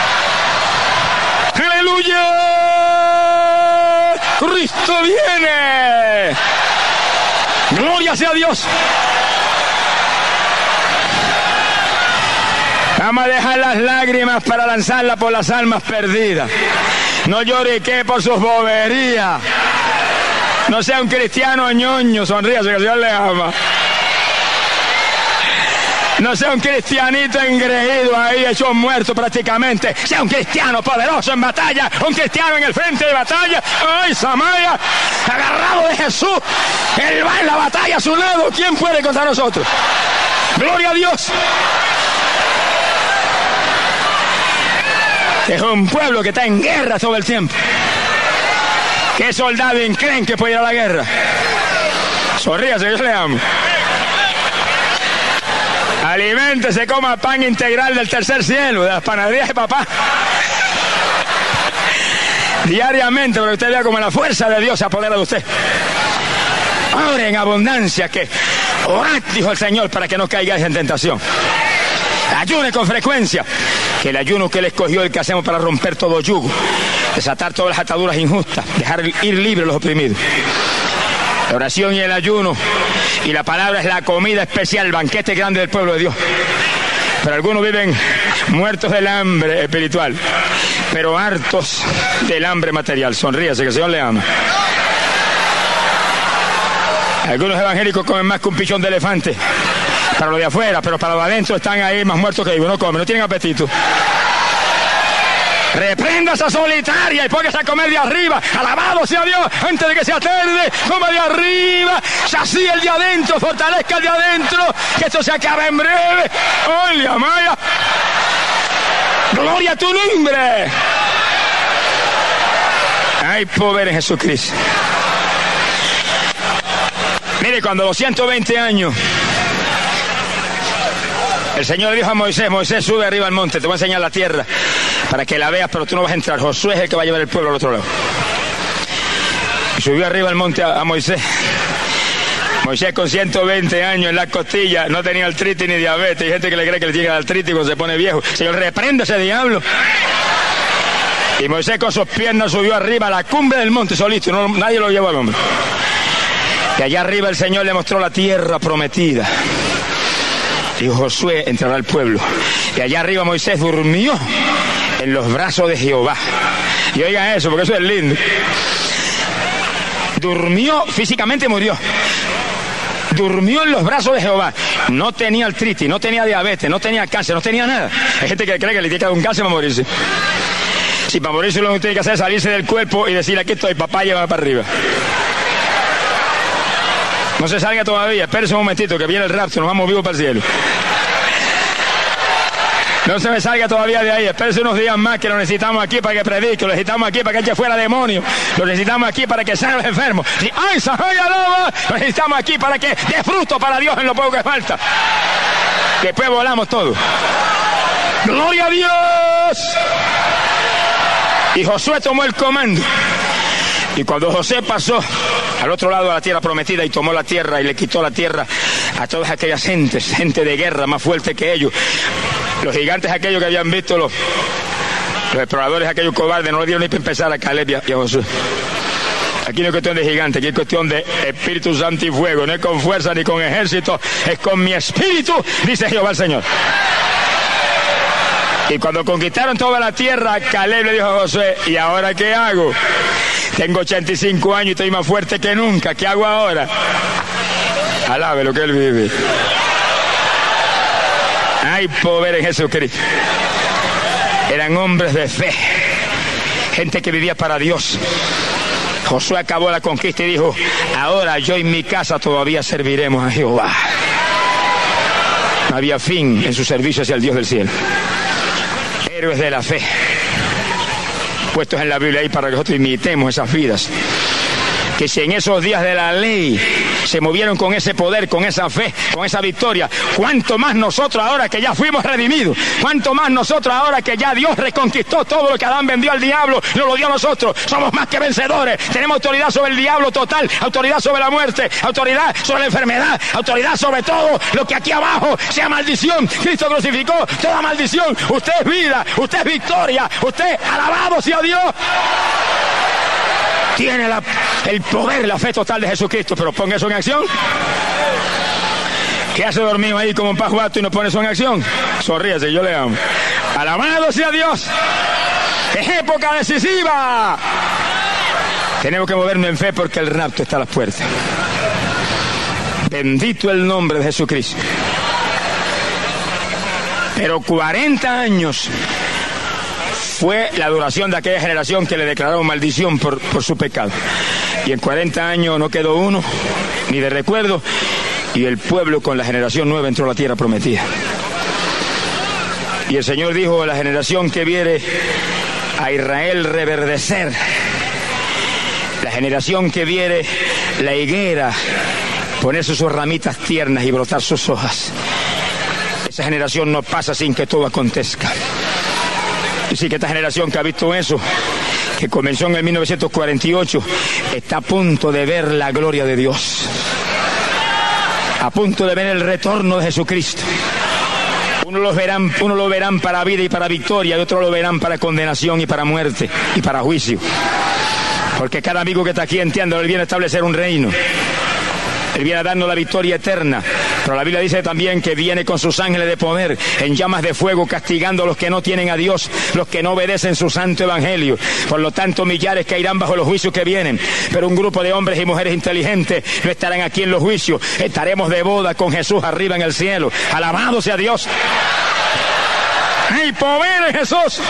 ¡Aleluya! ¡Cristo viene! ¡Gloria sea Dios! Vamos a dejar las lágrimas para lanzarlas por las almas perdidas. No llorique por sus boberías. No sea un cristiano ñoño, sonríase que el Señor le ama. No sea un cristianito engreído ahí, hecho muerto prácticamente. Sea un cristiano poderoso en batalla, un cristiano en el frente de batalla. ¡Ay, Samaya! Agarrado de Jesús. Él va en la batalla a su lado. ¿Quién puede contra nosotros? ¡Gloria a Dios! Es un pueblo que está en guerra todo el tiempo. ¿Qué soldado creen que puede ir a la guerra? Sonríase, yo le amo. Aliméntese, coma pan integral del tercer cielo, de las panaderías de papá. Diariamente, para que usted vea como la fuerza de Dios se apodera de usted. Ore en abundancia, que orad, dijo el Señor, para que no caigáis en tentación. Ayune con frecuencia, que el ayuno que Él escogió, el que hacemos para romper todo yugo, desatar todas las ataduras injustas, dejar ir libres los oprimidos. La oración y el ayuno y la palabra es la comida especial, el banquete grande del pueblo de Dios. Pero algunos viven muertos del hambre espiritual, pero hartos del hambre material. Sonríase, que el Señor le ama. Algunos evangélicos comen más que un pichón de elefante para lo de afuera, pero para lo de adentro están ahí más muertos que vivos. No comen, no tienen apetito. Reprenda esa solitaria y póngase a comer de arriba. Alabado sea Dios, antes de que sea tarde. Coma de arriba, sacía el de adentro, fortalezca el de adentro, que esto se acabe en breve. ¡Oye, Amaya! ¡Gloria a tu nombre! Hay poder en Jesucristo. Mire, cuando a los ciento veinte años el Señor dijo a Moisés: Moisés, sube arriba al monte, te voy a enseñar la tierra para que la veas, pero tú no vas a entrar. Josué es el que va a llevar el pueblo al otro lado. Y subió arriba al monte a, a Moisés. Moisés, con ciento veinte años en las costillas, no tenía artritis ni diabetes. Hay gente que le cree que le llega la artritis cuando se pone viejo. Señor, reprende ese diablo. Y Moisés con sus piernas subió arriba a la cumbre del monte solito, no, nadie lo llevó al hombre. Y allá arriba el Señor le mostró la tierra prometida. Dijo: Josué, entrará al pueblo. Y allá arriba Moisés durmió en los brazos de Jehová. Y oigan eso, porque eso es lindo. Durmió, físicamente murió. Durmió en los brazos de Jehová. No tenía artritis, no tenía diabetes, no tenía cáncer, no tenía nada. Hay gente que cree que le tiene que dar un cáncer para morirse. Si para morirse lo que tiene que hacer es salirse del cuerpo y decirle: aquí estoy, papá, llévame para arriba. No se salga todavía, espérese un momentito que viene el rapto, nos vamos vivos para el cielo. No se me salga todavía de ahí, espérese unos días más, que lo necesitamos aquí para que predique, lo necesitamos aquí para que eche fuera demonios, lo necesitamos aquí para que sane a los enfermos. Y, ¡ay, Sahoya Loba! Lo necesitamos aquí para que dé fruto para Dios en lo poco que falta. Después volamos todos. ¡Gloria a Dios! Y Josué tomó el comando. Y cuando José pasó al otro lado de la tierra prometida y tomó la tierra y le quitó la tierra a todas aquellas gentes, gente de guerra más fuerte que ellos, los gigantes aquellos que habían visto, los, los exploradores aquellos cobardes, no le dieron ni para empezar a Caleb y a, y a Josué. Aquí no es cuestión de gigante, aquí es cuestión de Espíritu Santo y fuego, no es con fuerza ni con ejército, es con mi espíritu, dice Jehová el Señor. Y cuando conquistaron toda la tierra, Caleb le dijo a Josué: ¿y ahora qué hago? Tengo ochenta y cinco años y estoy más fuerte que nunca. ¿Qué hago ahora? Alabe lo que él vive. Hay poder en Jesucristo. Eran hombres de fe, gente que vivía para Dios. Josué acabó la conquista y dijo: ahora yo y mi casa todavía serviremos a Jehová. No había fin en su servicio hacia el Dios del cielo. Héroes de la fe, puestos en la Biblia ahí para que nosotros imitemos esas vidas. Que si en esos días de la ley se movieron con ese poder, con esa fe, con esa victoria, cuánto más nosotros ahora que ya fuimos redimidos, cuánto más nosotros ahora que ya Dios reconquistó todo lo que Adán vendió al diablo, nos lo dio a nosotros. Somos más que vencedores, tenemos autoridad sobre el diablo total, autoridad sobre la muerte, autoridad sobre la enfermedad, autoridad sobre todo lo que aquí abajo sea maldición. Cristo crucificó toda maldición. Usted es vida, usted es victoria, usted, alabado sea Dios, tiene la, el poder, la fe total de Jesucristo. Pero ponga eso en acción. ¿Qué hace dormido ahí como un pajuato y no pone eso en acción? Sonríese, yo le amo. Alabado sea Dios. Es época decisiva. Tenemos que movernos en fe porque el rapto está a las puertas. Bendito el nombre de Jesucristo. Pero cuarenta años fue la duración de aquella generación que le declararon maldición por, por su pecado. Y en cuarenta años no quedó uno, ni de recuerdo, y el pueblo con la generación nueva entró a la tierra prometida. Y el Señor dijo a la generación que viere a Israel reverdecer, la generación que viere la higuera ponerse sus ramitas tiernas y brotar sus hojas, esa generación no pasa sin que todo acontezca. Y sí que esta generación que ha visto eso, que comenzó en el mil novecientos cuarenta y ocho, está a punto de ver la gloria de Dios, a punto de ver el retorno de Jesucristo. Uno lo verán, uno lo verán para vida y para victoria, y otro lo verán para condenación y para muerte y para juicio. Porque cada amigo que está aquí entiende, Él viene a establecer un reino. Él viene a darnos la victoria eterna. Pero la Biblia dice también que viene con sus ángeles de poder, en llamas de fuego, castigando a los que no tienen a Dios, los que no obedecen su santo evangelio. Por lo tanto, millares caerán bajo los juicios que vienen. Pero un grupo de hombres y mujeres inteligentes no estarán aquí en los juicios. Estaremos de boda con Jesús arriba en el cielo. Alabado sea Dios. ¡Hay poder en Jesús!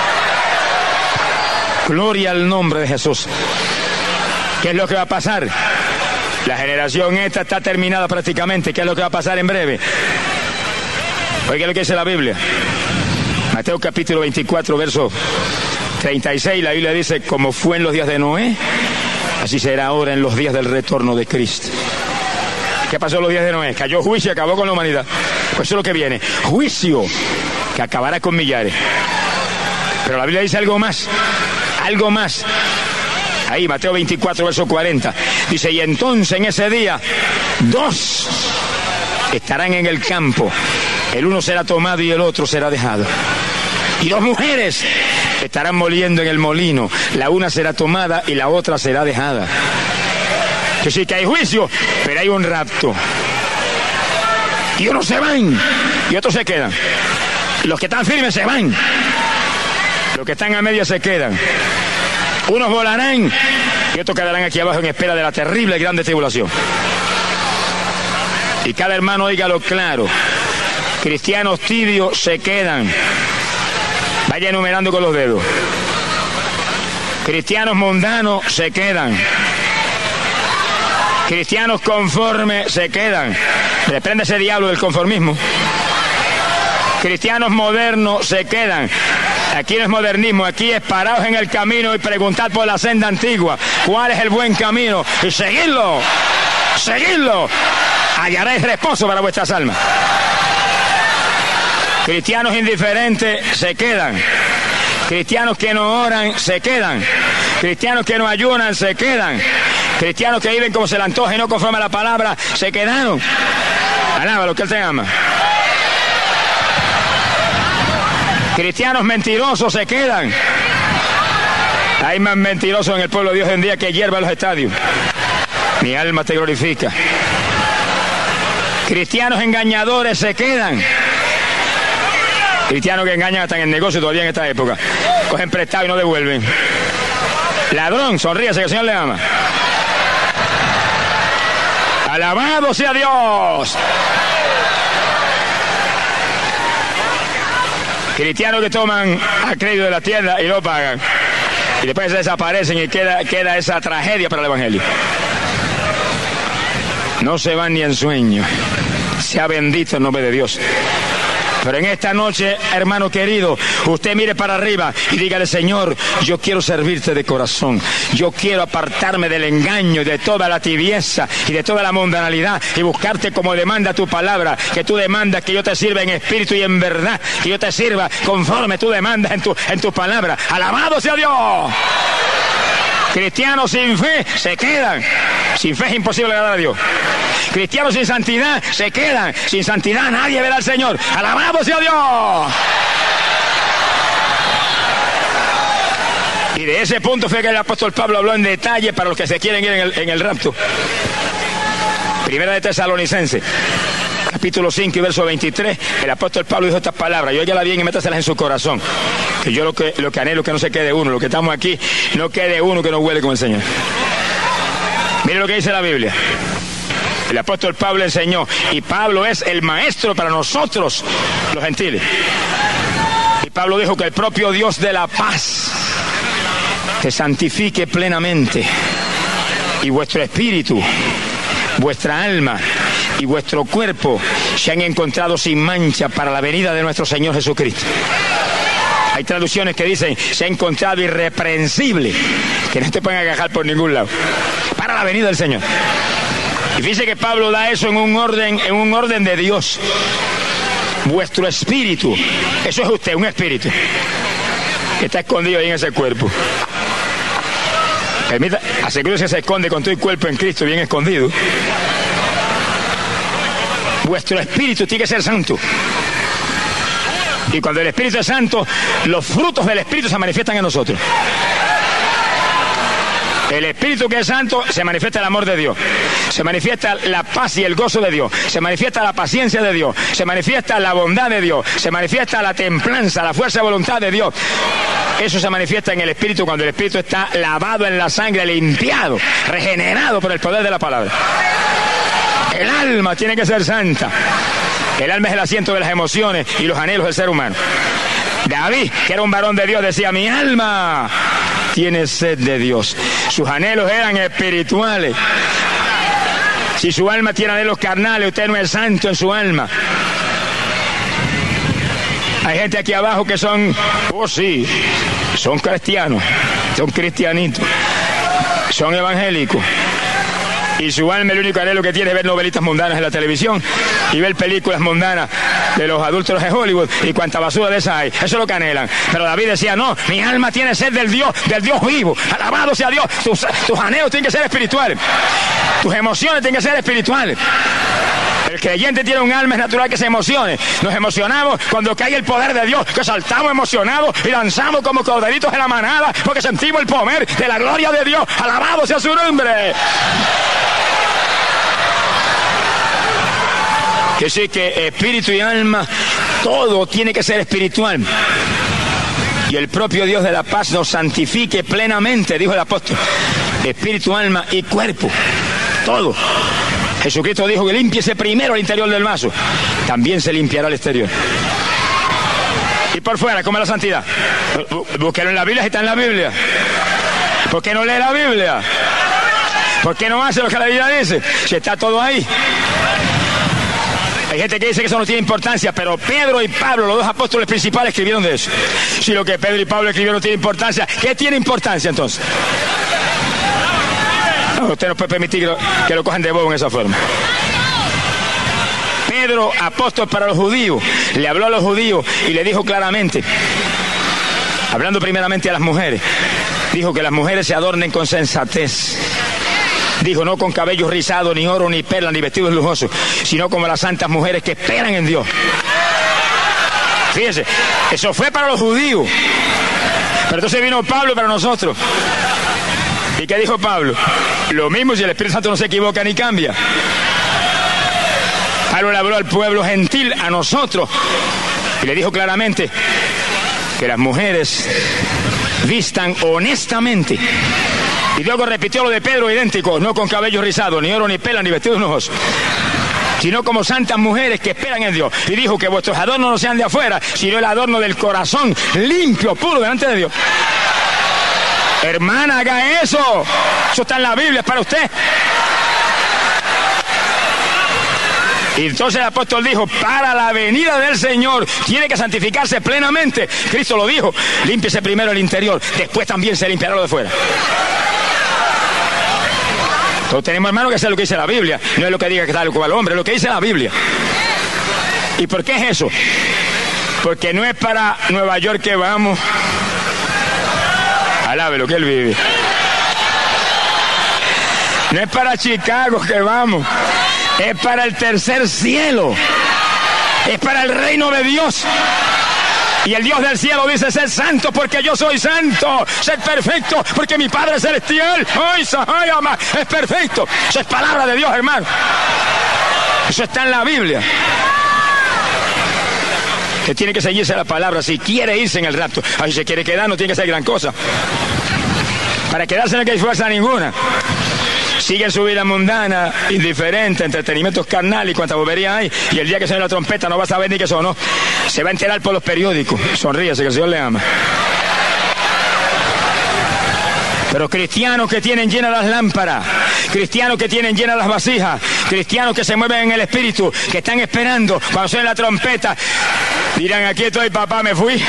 Gloria al nombre de Jesús. ¿Qué es lo que va a pasar? La generación esta está terminada prácticamente. ¿Qué es lo que va a pasar en breve? Oiga lo que dice la Biblia. Mateo capítulo veinticuatro, verso treinta y seis. La Biblia dice: como fue en los días de Noé, así será ahora en los días del retorno de Cristo. ¿Qué pasó en los días de Noé? Cayó juicio y acabó con la humanidad. Pues eso es lo que viene. Juicio que acabará con millares. Pero la Biblia dice algo más. Algo más. Ahí, Mateo veinticuatro, verso cuarenta. Dice: y entonces en ese día, dos estarán en el campo. El uno será tomado y el otro será dejado. Y dos mujeres estarán moliendo en el molino. La una será tomada y la otra será dejada. Que sí que hay juicio, pero hay un rapto. Y unos se van y otros se quedan. Los que están firmes se van. Los que están a media se quedan. Unos volarán y otros quedarán aquí abajo en espera de la terrible y grande tribulación. Y cada hermano óigalo claro. Cristianos tibios se quedan. Vaya enumerando con los dedos. Cristianos mundanos se quedan. Cristianos conformes se quedan. Reprende ese diablo del conformismo. Cristianos modernos se quedan. Aquí no es modernismo, aquí es parados en el camino y preguntar por la senda antigua cuál es el buen camino y seguidlo, seguidlo, hallaréis reposo para vuestras almas. Cristianos indiferentes se quedan. Cristianos que no oran se quedan. Cristianos que no ayunan se quedan. Cristianos que viven como se le antoja y no conforme a la palabra se quedaron. Alaba lo que Él te ama. Cristianos mentirosos se quedan. Hay más mentirosos en el pueblo de Dios hoy en día que hierba en los estadios. Mi alma te glorifica. Cristianos engañadores se quedan. Cristianos que engañan hasta en el negocio todavía en esta época. Cogen prestado y no devuelven. Ladrón, sonríese que el Señor le ama. Alabado sea Dios. Cristianos que toman a crédito de la tienda y no pagan. Y después se desaparecen y queda, queda esa tragedia para el Evangelio. No se van ni en sueño. Sea bendito el nombre de Dios. Pero en esta noche, hermano querido, usted mire para arriba y dígale: Señor, yo quiero servirte de corazón. Yo quiero apartarme del engaño y de toda la tibieza y de toda la mundanalidad y buscarte como demanda tu palabra, que tú demandas que yo te sirva en espíritu y en verdad, que yo te sirva conforme tú demandas en tu, en tu palabra. ¡Alabado sea Dios! Cristianos sin fe se quedan. Sin fe es imposible agradar a Dios. Cristianos sin santidad se quedan. Sin santidad nadie verá al Señor. ¡Alabado sea Dios! Y de ese punto fue que el apóstol Pablo habló en detalle para los que se quieren ir en el, en el rapto. Primera de Tesalonicenses, capítulo cinco y verso veintitrés, el apóstol Pablo dijo estas palabras, y óyala bien y métaselas en su corazón, que yo lo que, lo que anhelo es que no se quede uno, lo que estamos aquí, no quede uno que no huele con el Señor. Mire lo que dice la Biblia. El apóstol Pablo enseñó, y Pablo es el maestro para nosotros, los gentiles. Y Pablo dijo que el propio Dios de la paz te santifique plenamente, y vuestro espíritu, vuestra alma y vuestro cuerpo se han encontrado sin mancha para la venida de nuestro Señor Jesucristo. Hay traducciones que dicen, se ha encontrado irreprensible, que no te pueden agajar por ningún lado, para la venida del Señor. Y fíjese que Pablo da eso en un orden, en un orden de Dios. Vuestro espíritu, eso es usted, un espíritu, que está escondido ahí en ese cuerpo. Permita, asegúrese que se esconde con todo el cuerpo en Cristo, bien escondido. Vuestro espíritu tiene que ser santo. Y cuando el Espíritu es santo, los frutos del Espíritu se manifiestan en nosotros. El Espíritu que es santo, se manifiesta el amor de Dios, se manifiesta la paz y el gozo de Dios, se manifiesta la paciencia de Dios, se manifiesta la bondad de Dios, se manifiesta la templanza, la fuerza de voluntad de Dios. Eso se manifiesta en el Espíritu cuando el Espíritu está lavado en la sangre, limpiado, regenerado por el poder de la palabra. El alma tiene que ser santa. El alma es el asiento de las emociones y los anhelos del ser humano. David, que era un varón de Dios, decía, mi alma tiene sed de Dios. Sus anhelos eran espirituales. Si su alma tiene anhelos carnales, usted no es santo en su alma. Hay gente aquí abajo que son, oh sí, son cristianos, son cristianitos, son evangélicos. Y su alma, el único anhelo que tiene es ver novelitas mundanas en la televisión y ver películas mundanas de los adúlteros de Hollywood y cuanta basura de esa hay. Eso es lo que anhelan. Pero David decía, no, mi alma tiene sed del Dios, del Dios vivo. Alabado sea Dios. Tus, tus anhelos tienen que ser espirituales. Tus emociones tienen que ser espirituales. El creyente tiene un alma, es natural que se emocione. Nos emocionamos cuando cae el poder de Dios, que saltamos emocionados y danzamos como corderitos en la manada, porque sentimos el poder de la gloria de Dios. Alabado sea su nombre. Que sí, que espíritu y alma, todo tiene que ser espiritual. Y el propio Dios de la paz nos santifique plenamente, dijo el apóstol. Espíritu, alma y cuerpo, todo. Jesucristo dijo que límpiese primero el interior del vaso, también se limpiará el exterior. Y por fuera, ¿cómo es la santidad? Búsquelo en la Biblia, si está en la Biblia. ¿Por qué no lee la Biblia? ¿Por qué no hace lo que la Biblia dice? Si está todo ahí. Hay gente que dice que eso no tiene importancia, pero Pedro y Pablo, los dos apóstoles principales, escribieron de eso. Si lo que Pedro y Pablo escribieron no tiene importancia, ¿qué tiene importancia entonces? No, usted no puede permitir que lo, que lo cojan de bobo en esa forma. Pedro, apóstol para los judíos, le habló a los judíos y le dijo claramente, hablando primeramente a las mujeres, dijo que las mujeres se adornen con sensatez. Dijo, no con cabellos rizados, ni oro, ni perlas, ni vestidos lujosos, sino como las santas mujeres que esperan en Dios. Fíjense, eso fue para los judíos. Pero entonces vino Pablo para nosotros. ¿Y qué dijo Pablo? Lo mismo si el Espíritu Santo no se equivoca ni cambia. Pablo le habló al pueblo gentil, a nosotros, y le dijo claramente que las mujeres vistan honestamente. Y luego repitió lo de Pedro idéntico, no con cabello rizado, ni oro, ni pela, ni vestidos nuevos, sino como santas mujeres que esperan en Dios. Y dijo que vuestros adornos no sean de afuera, sino el adorno del corazón, limpio, puro, delante de Dios. Hermana, haga eso. Eso está en la Biblia, es para usted. Y entonces el apóstol dijo, para la venida del Señor tiene que santificarse plenamente. Cristo lo dijo, límpiese primero el interior, después también se limpiará lo de fuera. Todos tenemos, hermano, que hacer lo que dice la Biblia. No es lo que diga que tal cual hombre, es lo que dice la Biblia. ¿Y por qué es eso? Porque no es para Nueva York que vamos. Alabe lo que él vive. No es para Chicago que vamos. Es para el tercer cielo. Es para el reino de Dios. Y el Dios del cielo dice, sed santo porque yo soy santo. Sed perfecto porque mi Padre celestial, ¡ay, ay, ama! Es perfecto. Eso es palabra de Dios, hermano. Eso está en la Biblia. Que tiene que seguirse la palabra si quiere irse en el rapto. Ay, si se quiere quedar no tiene que ser gran cosa. Para quedarse no hay fuerza ninguna. siguen su vida mundana, indiferente, entretenimientos carnales y cuánta bobería hay, y el día que suene la trompeta no va a saber ni qué son, ¿no? Se va a enterar por los periódicos. Sonríese, que el Señor le ama. Pero cristianos que tienen llenas las lámparas, cristianos que tienen llenas las vasijas, cristianos que se mueven en el espíritu, que están esperando cuando suene la trompeta, dirán: aquí estoy, papá, me fui.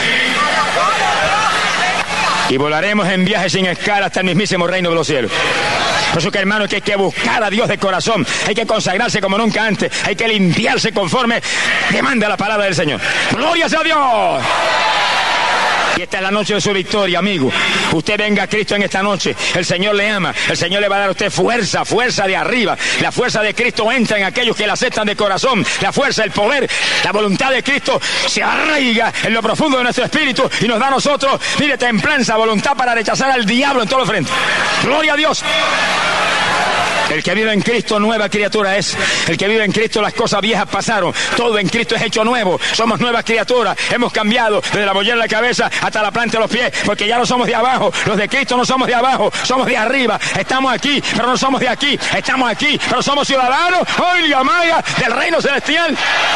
Y volaremos en viaje sin escala hasta el mismísimo reino de los cielos. Por eso que, hermanos, que hay que buscar a Dios de corazón, hay que consagrarse como nunca antes, hay que limpiarse conforme demanda la palabra del Señor. ¡Gloria sea a Dios! Y esta es la noche de su victoria, amigo. Usted venga a Cristo en esta noche. El Señor le ama. El Señor le va a dar a usted fuerza, fuerza de arriba. La fuerza de Cristo entra en aquellos que la aceptan de corazón. La fuerza, el poder, la voluntad de Cristo se arraiga en lo profundo de nuestro espíritu y nos da a nosotros, mire, templanza, voluntad para rechazar al diablo en todos los frentes. ¡Gloria a Dios! El que vive en Cristo, nueva criatura es. El que vive en Cristo, las cosas viejas pasaron. Todo en Cristo es hecho nuevo. Somos nuevas criaturas. Hemos cambiado desde la mollera de la cabeza hasta la planta de los pies, porque ya no somos de abajo. Los de Cristo no somos de abajo, somos de arriba. Estamos aquí, pero no somos de aquí. Estamos aquí, pero somos ciudadanos, hoy la maya del reino celestial.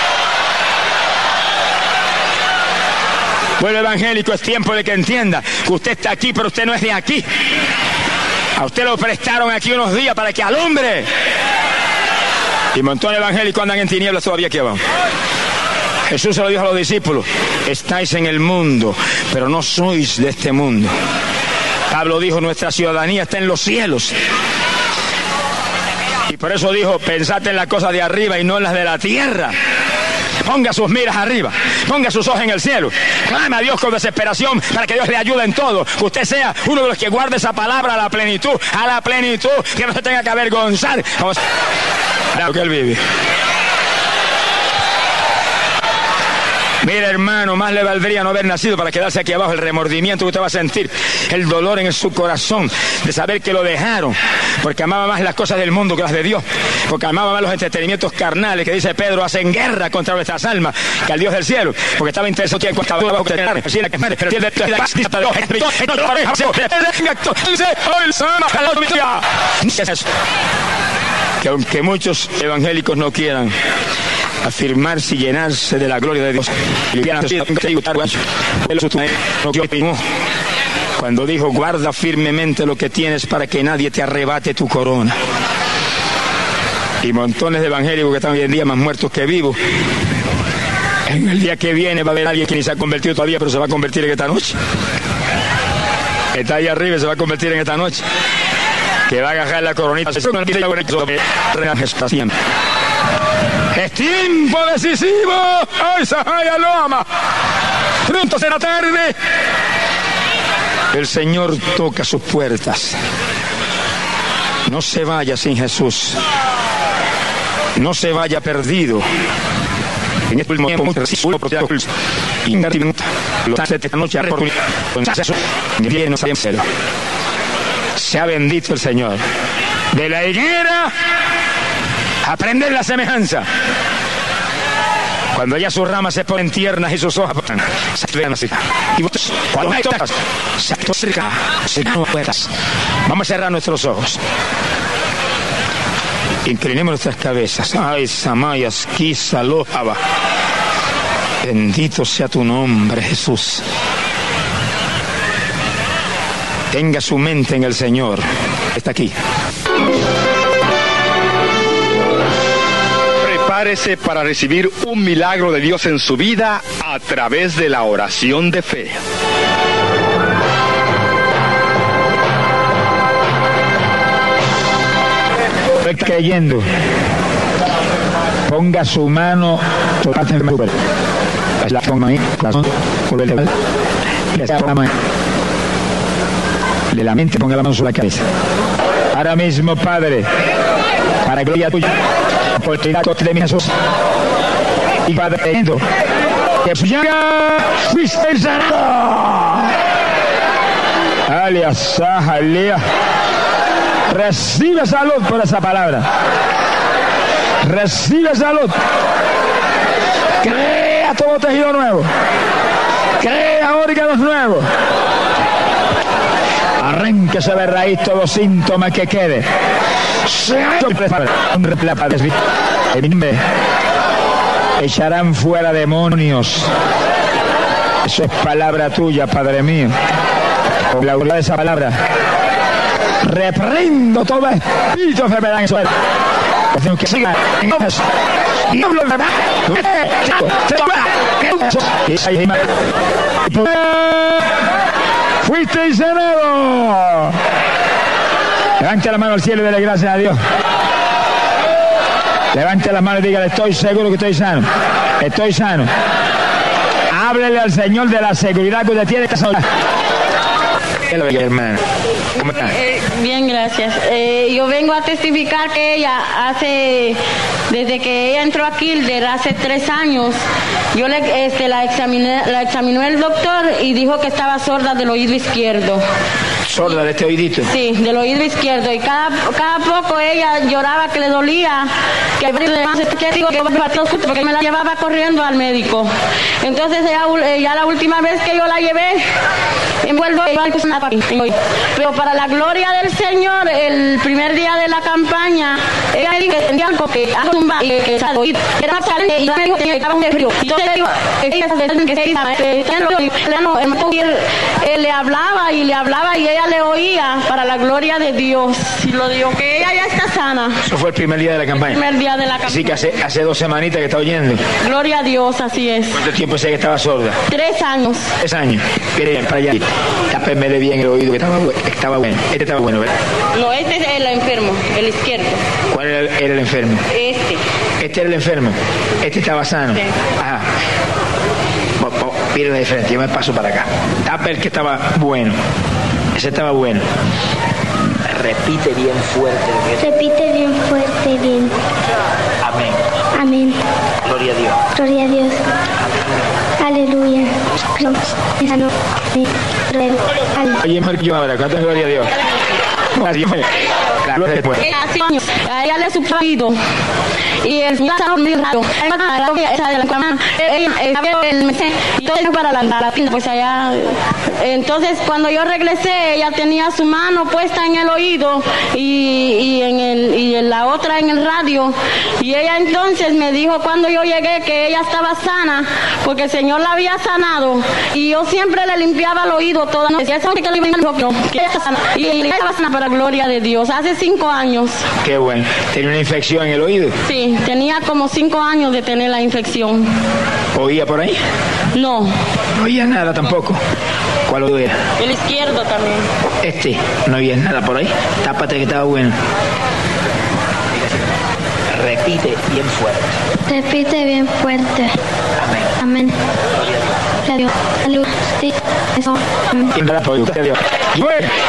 Pueblo evangélico, es tiempo de que entienda que usted está aquí, pero usted no es de aquí. A usted lo prestaron aquí unos días para que alumbre. Y montones evangélicos andan en tinieblas todavía aquí abajo. Jesús se lo dijo a los discípulos: estáis en el mundo, pero no sois de este mundo. Pablo dijo: nuestra ciudadanía está en los cielos. Y por eso dijo: pensad en las cosas de arriba y no en las de la tierra. Ponga sus miras arriba, ponga sus ojos en el cielo, clama a Dios con desesperación para que Dios le ayude en todo, que usted sea uno de los que guarde esa palabra a la plenitud, a la plenitud, que no se tenga que avergonzar como lo que él vive. Mira, hermano, más le valdría no haber nacido para quedarse aquí abajo. El remordimiento que usted va a sentir, el dolor en su corazón de saber que lo dejaron, porque amaba más las cosas del mundo que las de Dios, porque amaba más los entretenimientos carnales que, dice Pedro, hacen guerra contra nuestras almas, que al Dios del cielo, porque estaba interesado en cuesta abajo que tener, así la que madre, pero el de la paz, que aunque muchos evangélicos no quieran afirmarse y llenarse de la gloria de Dios, cuando dijo: guarda firmemente lo que tienes para que nadie te arrebate tu corona. Y montones de evangélicos que están hoy en día más muertos que vivos. En el día que viene va a haber alguien que ni se ha convertido todavía, pero se va a convertir en esta noche. Está ahí arriba y se va a convertir en esta noche, que va a agarrar la coronita. Es tiempo decisivo. ¡Ay, Sahaya lo ama! Pronto será tarde. El Señor toca sus puertas. No se vaya sin Jesús. No se vaya perdido. En este último tiempo, sea bendito el Señor. De la higuera aprender la semejanza. Cuando ya sus ramas se ponen tiernas y sus hojas se ven así. Y cuando hay tocas, se acerca, se puertas. Vamos a cerrar nuestros ojos. Inclinemos nuestras cabezas. Ay, Samayas, Kisa, Lojaba. Bendito sea tu nombre, Jesús. Tenga su mente en el Señor. Está aquí. Prepárese para recibir un milagro de Dios en su vida a través de la oración de fe. Estoy cayendo. Ponga su mano sobre el super. La pongo ahí, la pongo de la mente, ponga la mano sobre la cabeza. Ahora mismo, Padre, para gloria tuya, por el de mi Jesús, y Padre, que ya fuiste sanado. Alias, Sajalía. Recibe salud por esa palabra. Recibe salud. Crea todo tejido nuevo. Crea órganos nuevos. Arránquese de raíz todo síntoma que quede. Echarán fuera demonios. Eso es palabra tuya, Padre mío. Con la autoridad de esa palabra, reprendo todo espíritu de enfermedad en su vida. Que siga en otras. Fuiste sanado. Levante la mano al cielo y dele gracias a Dios. Levante la mano y dígale: estoy seguro que estoy sano. Estoy sano. Háblele al Señor de la seguridad que usted tiene. Hermana, ¿cómo está? Eh, bien, gracias. Eh, yo vengo a testificar que ella hace, desde que ella entró aquí, desde hace tres años, yo le, este, la examiné, la examinó el doctor y dijo que estaba sorda del oído izquierdo. ¿Sorda de este oídito? Sí, del oído izquierdo. Y cada, cada poco ella lloraba que le dolía, que digo que porque me la llevaba corriendo al médico. Entonces ella, ya la última vez que yo la llevé, envuelvo pero para la gloria del Señor, el primer día de la campaña, ella me dijo que tenía algo que hago un y que se oído. Era más caliente y me dijo que estaba un frío. Y yo le digo que se iba, que él le hablaba y le hablaba y ella le oía para la gloria de Dios. Y lo digo que ella ya está sana. Eso fue el primer día de la campaña. El primer día de la campaña. Así que hace, hace dos semanitas que está oyendo. Gloria a Dios, así es. ¿Cuánto tiempo sé que estaba sorda? Tres años. Tres años. Miren, para allá. Tápeme bien el oído, que estaba, estaba bueno. Este estaba bueno, ¿verdad? No, este es el enfermo, el izquierdo. ¿Cuál era el, era el enfermo? Este. Este era el enfermo. Este estaba sano. Sí. Ajá. Miren la diferencia, yo me paso para acá. Tapa el que estaba bueno. Ese estaba bueno. Repite bien fuerte. Repite bien fuerte, bien. Amén. Amén. Gloria a Dios. Gloria a Dios. Aleluya. Oye, Marquillo, ahora, ¿cuánto es gloria a Dios? Así fue. La gloria después. Hace años, a ella le suplido. Y el Señor está muy raro. Y todo eso para la, la pinta, pues allá. Entonces, cuando yo regresé, ella tenía su mano puesta en el oído y, y, en el, y en la otra en el radio. Y ella entonces me dijo cuando yo llegué que ella estaba sana, porque el Señor la había sanado. Y yo siempre le limpiaba el oído toda la noche. Que le dijo que ella está sana. Y ella estaba sana para la gloria de Dios. Hace cinco años. Qué bueno. ¿Tenía una infección en el oído? Sí, tenía como cinco años de tener la infección. ¿Oía por ahí? No. No oía nada tampoco. ¿Cuál oído era? El izquierdo también. Este, no oía nada por ahí. Tápate que estaba bueno. Repite bien fuerte. Repite bien fuerte. Amén. Amén. Gloria a Dios. Aleluya. Sí, eso. Amén. ¿Quién da la apoyo? Gloria a Dios.